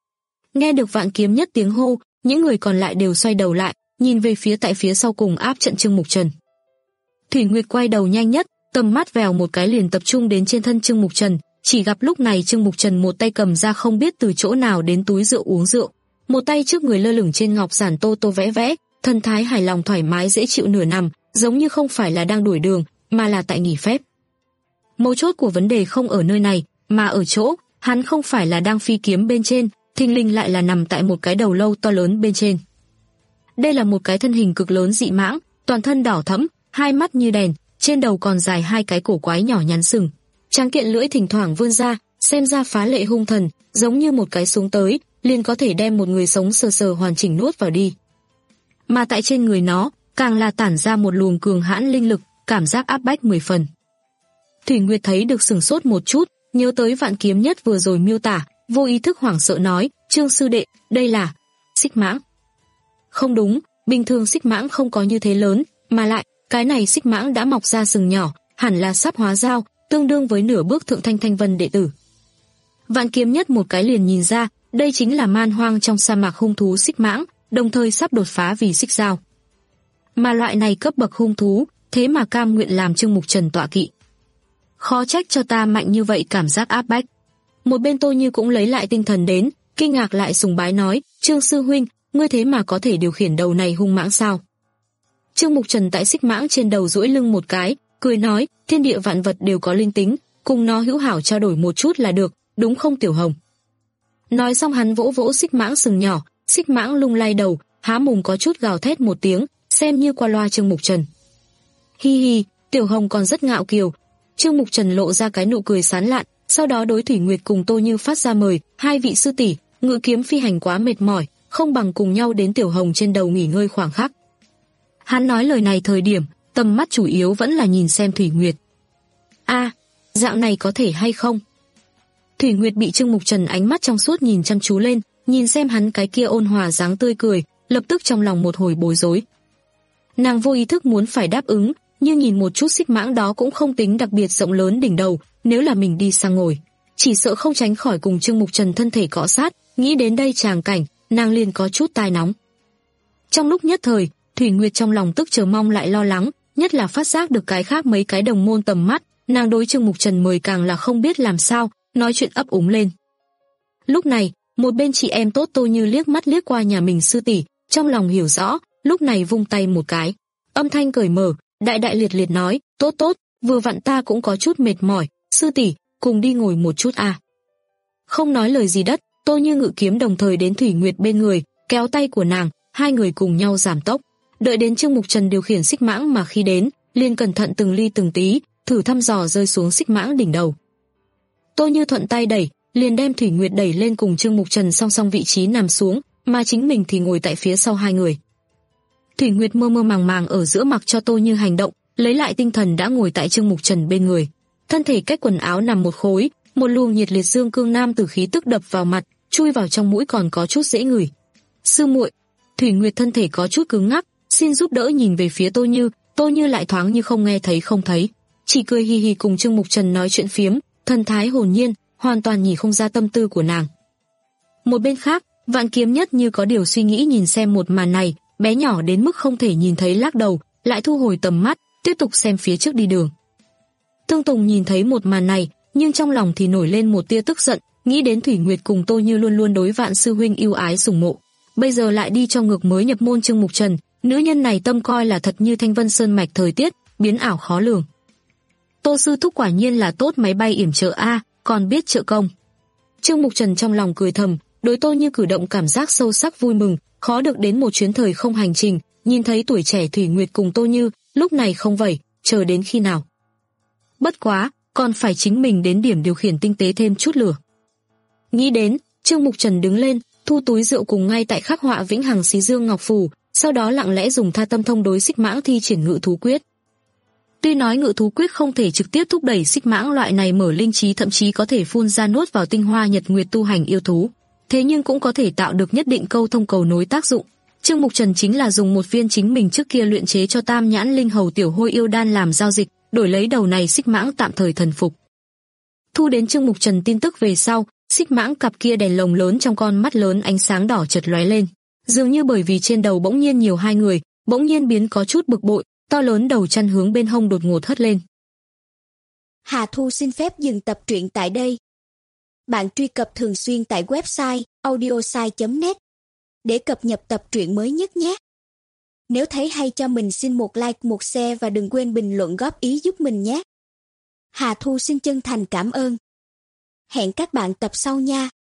Nghe được Vạn Kiếm Nhất tiếng hô, những người còn lại đều xoay đầu lại, nhìn về phía tại phía sau cùng áp trận Trương Mục Trần. Thủy Nguyệt quay đầu nhanh nhất, tầm mắt vèo một cái liền tập trung đến trên thân Trương Mục Trần, chỉ gặp lúc này Trương Mục Trần một tay cầm ra không biết từ chỗ nào đến túi rượu uống rượu, một tay trước người lơ lửng trên ngọc giản tô tô vẽ vẽ, thần thái hài lòng thoải mái dễ chịu nửa nằm, giống như không phải là đang đuổi đường, mà là tại nghỉ phép. Mấu chốt của vấn đề không ở nơi này, mà ở chỗ, hắn không phải là đang phi kiếm bên trên, thình lình lại là nằm tại một cái đầu lâu to lớn bên trên. Đây là một cái thân hình cực lớn dị mãng, toàn thân đỏ thẫm, hai mắt như đèn, trên đầu còn dài hai cái cổ quái nhỏ nhắn sừng. Tráng kiện lưỡi thỉnh thoảng vươn ra, xem ra phá lệ hung thần, giống như một cái súng tới, liền có thể đem một người sống sờ sờ hoàn chỉnh nuốt vào đi. Mà tại trên người nó, càng là tản ra một luồng cường hãn linh lực, cảm giác áp bách mười phần. Thủy Nguyệt thấy được sừng sốt một chút, nhớ tới Vạn Kiếm Nhất vừa rồi miêu tả, vô ý thức hoảng sợ nói, Trương sư đệ, đây là... xích mãng. Không đúng, bình thường xích mãng không có như thế lớn, mà lại, cái này xích mãng đã mọc ra sừng nhỏ, hẳn là sắp hóa dao, tương đương với nửa bước thượng thanh thanh vân đệ tử. Vạn Kiếm Nhất một cái liền nhìn ra, đây chính là man hoang trong sa mạc hung thú xích mãng, đồng thời sắp đột phá vì xích dao. Mà loại này cấp bậc hung thú, thế mà cam nguyện làm Trương Mục Trần tọa kỵ. Khó trách cho ta mạnh như vậy cảm giác áp bách. Một bên Tô Như cũng lấy lại tinh thần đến, kinh ngạc lại sùng bái nói, Trương sư huynh, ngươi thế mà có thể điều khiển đầu này hung mãng sao? Trương Mục Trần tại xích mãng trên đầu duỗi lưng một cái, cười nói, thiên địa vạn vật đều có linh tính, cùng nó hữu hảo trao đổi một chút là được, đúng không Tiểu Hồng? Nói xong hắn vỗ vỗ xích mãng sừng nhỏ, xích mãng lung lay đầu, há mồm có chút gào thét một tiếng, xem như qua loa Trương Mục Trần. Hi hi, Tiểu Hồng còn rất ngạo kiều. Trương Mục Trần lộ ra cái nụ cười sán lạn, sau đó đối Thủy Nguyệt cùng Tô Như phát ra mời, hai vị sư tỷ, ngự kiếm phi hành quá mệt mỏi, không bằng cùng nhau đến Tiểu Hồng trên đầu nghỉ ngơi khoảng khắc. Hắn nói lời này thời điểm, tầm mắt chủ yếu vẫn là nhìn xem Thủy Nguyệt. A, à, dạo này có thể hay không? Thủy Nguyệt bị Trương Mục Trần ánh mắt trong suốt nhìn chăm chú lên, nhìn xem hắn cái kia ôn hòa dáng tươi cười, lập tức trong lòng một hồi bối rối. Nàng vô ý thức muốn phải đáp ứng, nhưng nhìn một chút xích mãng đó cũng không tính đặc biệt rộng lớn đỉnh đầu, nếu là mình đi sang ngồi, chỉ sợ không tránh khỏi cùng Trương Mục Trần thân thể cọ sát, nghĩ đến đây tràng cảnh, nàng liền có chút tai nóng. Trong lúc nhất thời, Thủy Nguyệt trong lòng tức chờ mong lại lo lắng, nhất là phát giác được cái khác mấy cái đồng môn tầm mắt, nàng đối Trương Mục Trần mời càng là không biết làm sao, nói chuyện ấp úng lên. Lúc này, một bên chị em tốt Tô Như liếc mắt liếc qua nhà mình sư tỷ, trong lòng hiểu rõ, lúc này vung tay một cái, âm thanh cởi mở, đại đại liệt liệt nói, tốt tốt, vừa vặn ta cũng có chút mệt mỏi, sư tỷ, cùng đi ngồi một chút à. Không nói lời gì đất, Tô Như ngự kiếm đồng thời đến Thủy Nguyệt bên người, kéo tay của nàng, hai người cùng nhau giảm tốc. Đợi đến Trương Mục Trần điều khiển xích mãng mà khi đến, liền cẩn thận từng ly từng tí, thử thăm dò rơi xuống xích mãng đỉnh đầu. Tô Như thuận tay đẩy, liền đem Thủy Nguyệt đẩy lên cùng Trương Mục Trần song song vị trí nằm xuống, mà chính mình thì ngồi tại phía sau hai người. Thủy Nguyệt mơ mơ màng màng ở giữa mặc cho Tô Như hành động, lấy lại tinh thần đã ngồi tại Trương Mục Trần bên người. Thân thể cách quần áo nằm một khối, một luồng nhiệt liệt dương cương nam tử khí tức đập vào mặt, chui vào trong mũi còn có chút dễ ngửi. Sư muội, Thủy Nguyệt thân thể có chút cứng ngắc, xin giúp đỡ nhìn về phía Tô Như, Tô Như lại thoáng như không nghe thấy không thấy, chỉ cười hì hì cùng Trương Mục Trần nói chuyện phiếm, thần thái hồn nhiên, hoàn toàn nhìn không ra tâm tư của nàng. Một bên khác, Vạn Kiếm Nhất như có điều suy nghĩ nhìn xem một màn này, bé nhỏ đến mức không thể nhìn thấy lắc đầu, lại thu hồi tầm mắt, tiếp tục xem phía trước đi đường. Tương Tùng nhìn thấy một màn này, nhưng trong lòng thì nổi lên một tia tức giận, nghĩ đến Thủy Nguyệt cùng Tô Như luôn luôn đối Vạn sư huynh yêu ái sủng mộ, bây giờ lại đi cho ngược mới nhập môn Trương Mục Trần, nữ nhân này tâm coi là thật như thanh vân sơn mạch thời tiết, biến ảo khó lường. Tô sư thúc quả nhiên là tốt máy bay yểm trợ a, còn biết trợ công. Trương Mục Trần trong lòng cười thầm, đối Tô Như cử động cảm giác sâu sắc vui mừng, khó được đến một chuyến thời không hành trình, nhìn thấy tuổi trẻ Thủy Nguyệt cùng Tô Như, lúc này không vẩy, chờ đến khi nào. Bất quá, còn phải chính mình đến điểm điều khiển tinh tế thêm chút lửa. Nghĩ đến, Trương Mục Trần đứng lên, thu túi rượu cùng ngay tại khắc họa vĩnh hằng xí dương ngọc phù, sau đó lặng lẽ dùng tha tâm thông đối xích mãng thi triển ngự thú quyết. Tuy nói ngự thú quyết không thể trực tiếp thúc đẩy xích mãng loại này mở linh trí, thậm chí có thể phun ra nuốt vào tinh hoa nhật nguyệt tu hành yêu thú, thế nhưng cũng có thể tạo được nhất định câu thông cầu nối tác dụng. Trương Mục Trần chính là dùng một viên chính mình trước kia luyện chế cho Tam Nhãn Linh Hầu Tiểu Hôi Yêu Đan làm giao dịch, đổi lấy đầu này xích mãng tạm thời thần phục. Thu đến Trương Mục Trần tin tức về sau, xích mãng cặp kia đèn lồng lớn trong con mắt lớn ánh sáng đỏ chợt lóe lên, dường như bởi vì trên đầu bỗng nhiên nhiều hai người, bỗng nhiên biến có chút bực bội, to lớn đầu chăn hướng bên hông đột ngột hất lên. Hà Thu xin phép dừng tập truyện tại đây. Bạn truy cập thường xuyên tại website audiosai chấm net để cập nhật tập truyện mới nhất nhé. Nếu thấy hay cho mình xin một like, một share và đừng quên bình luận góp ý giúp mình nhé. Hà Thu xin chân thành cảm ơn. Hẹn các bạn tập sau nha.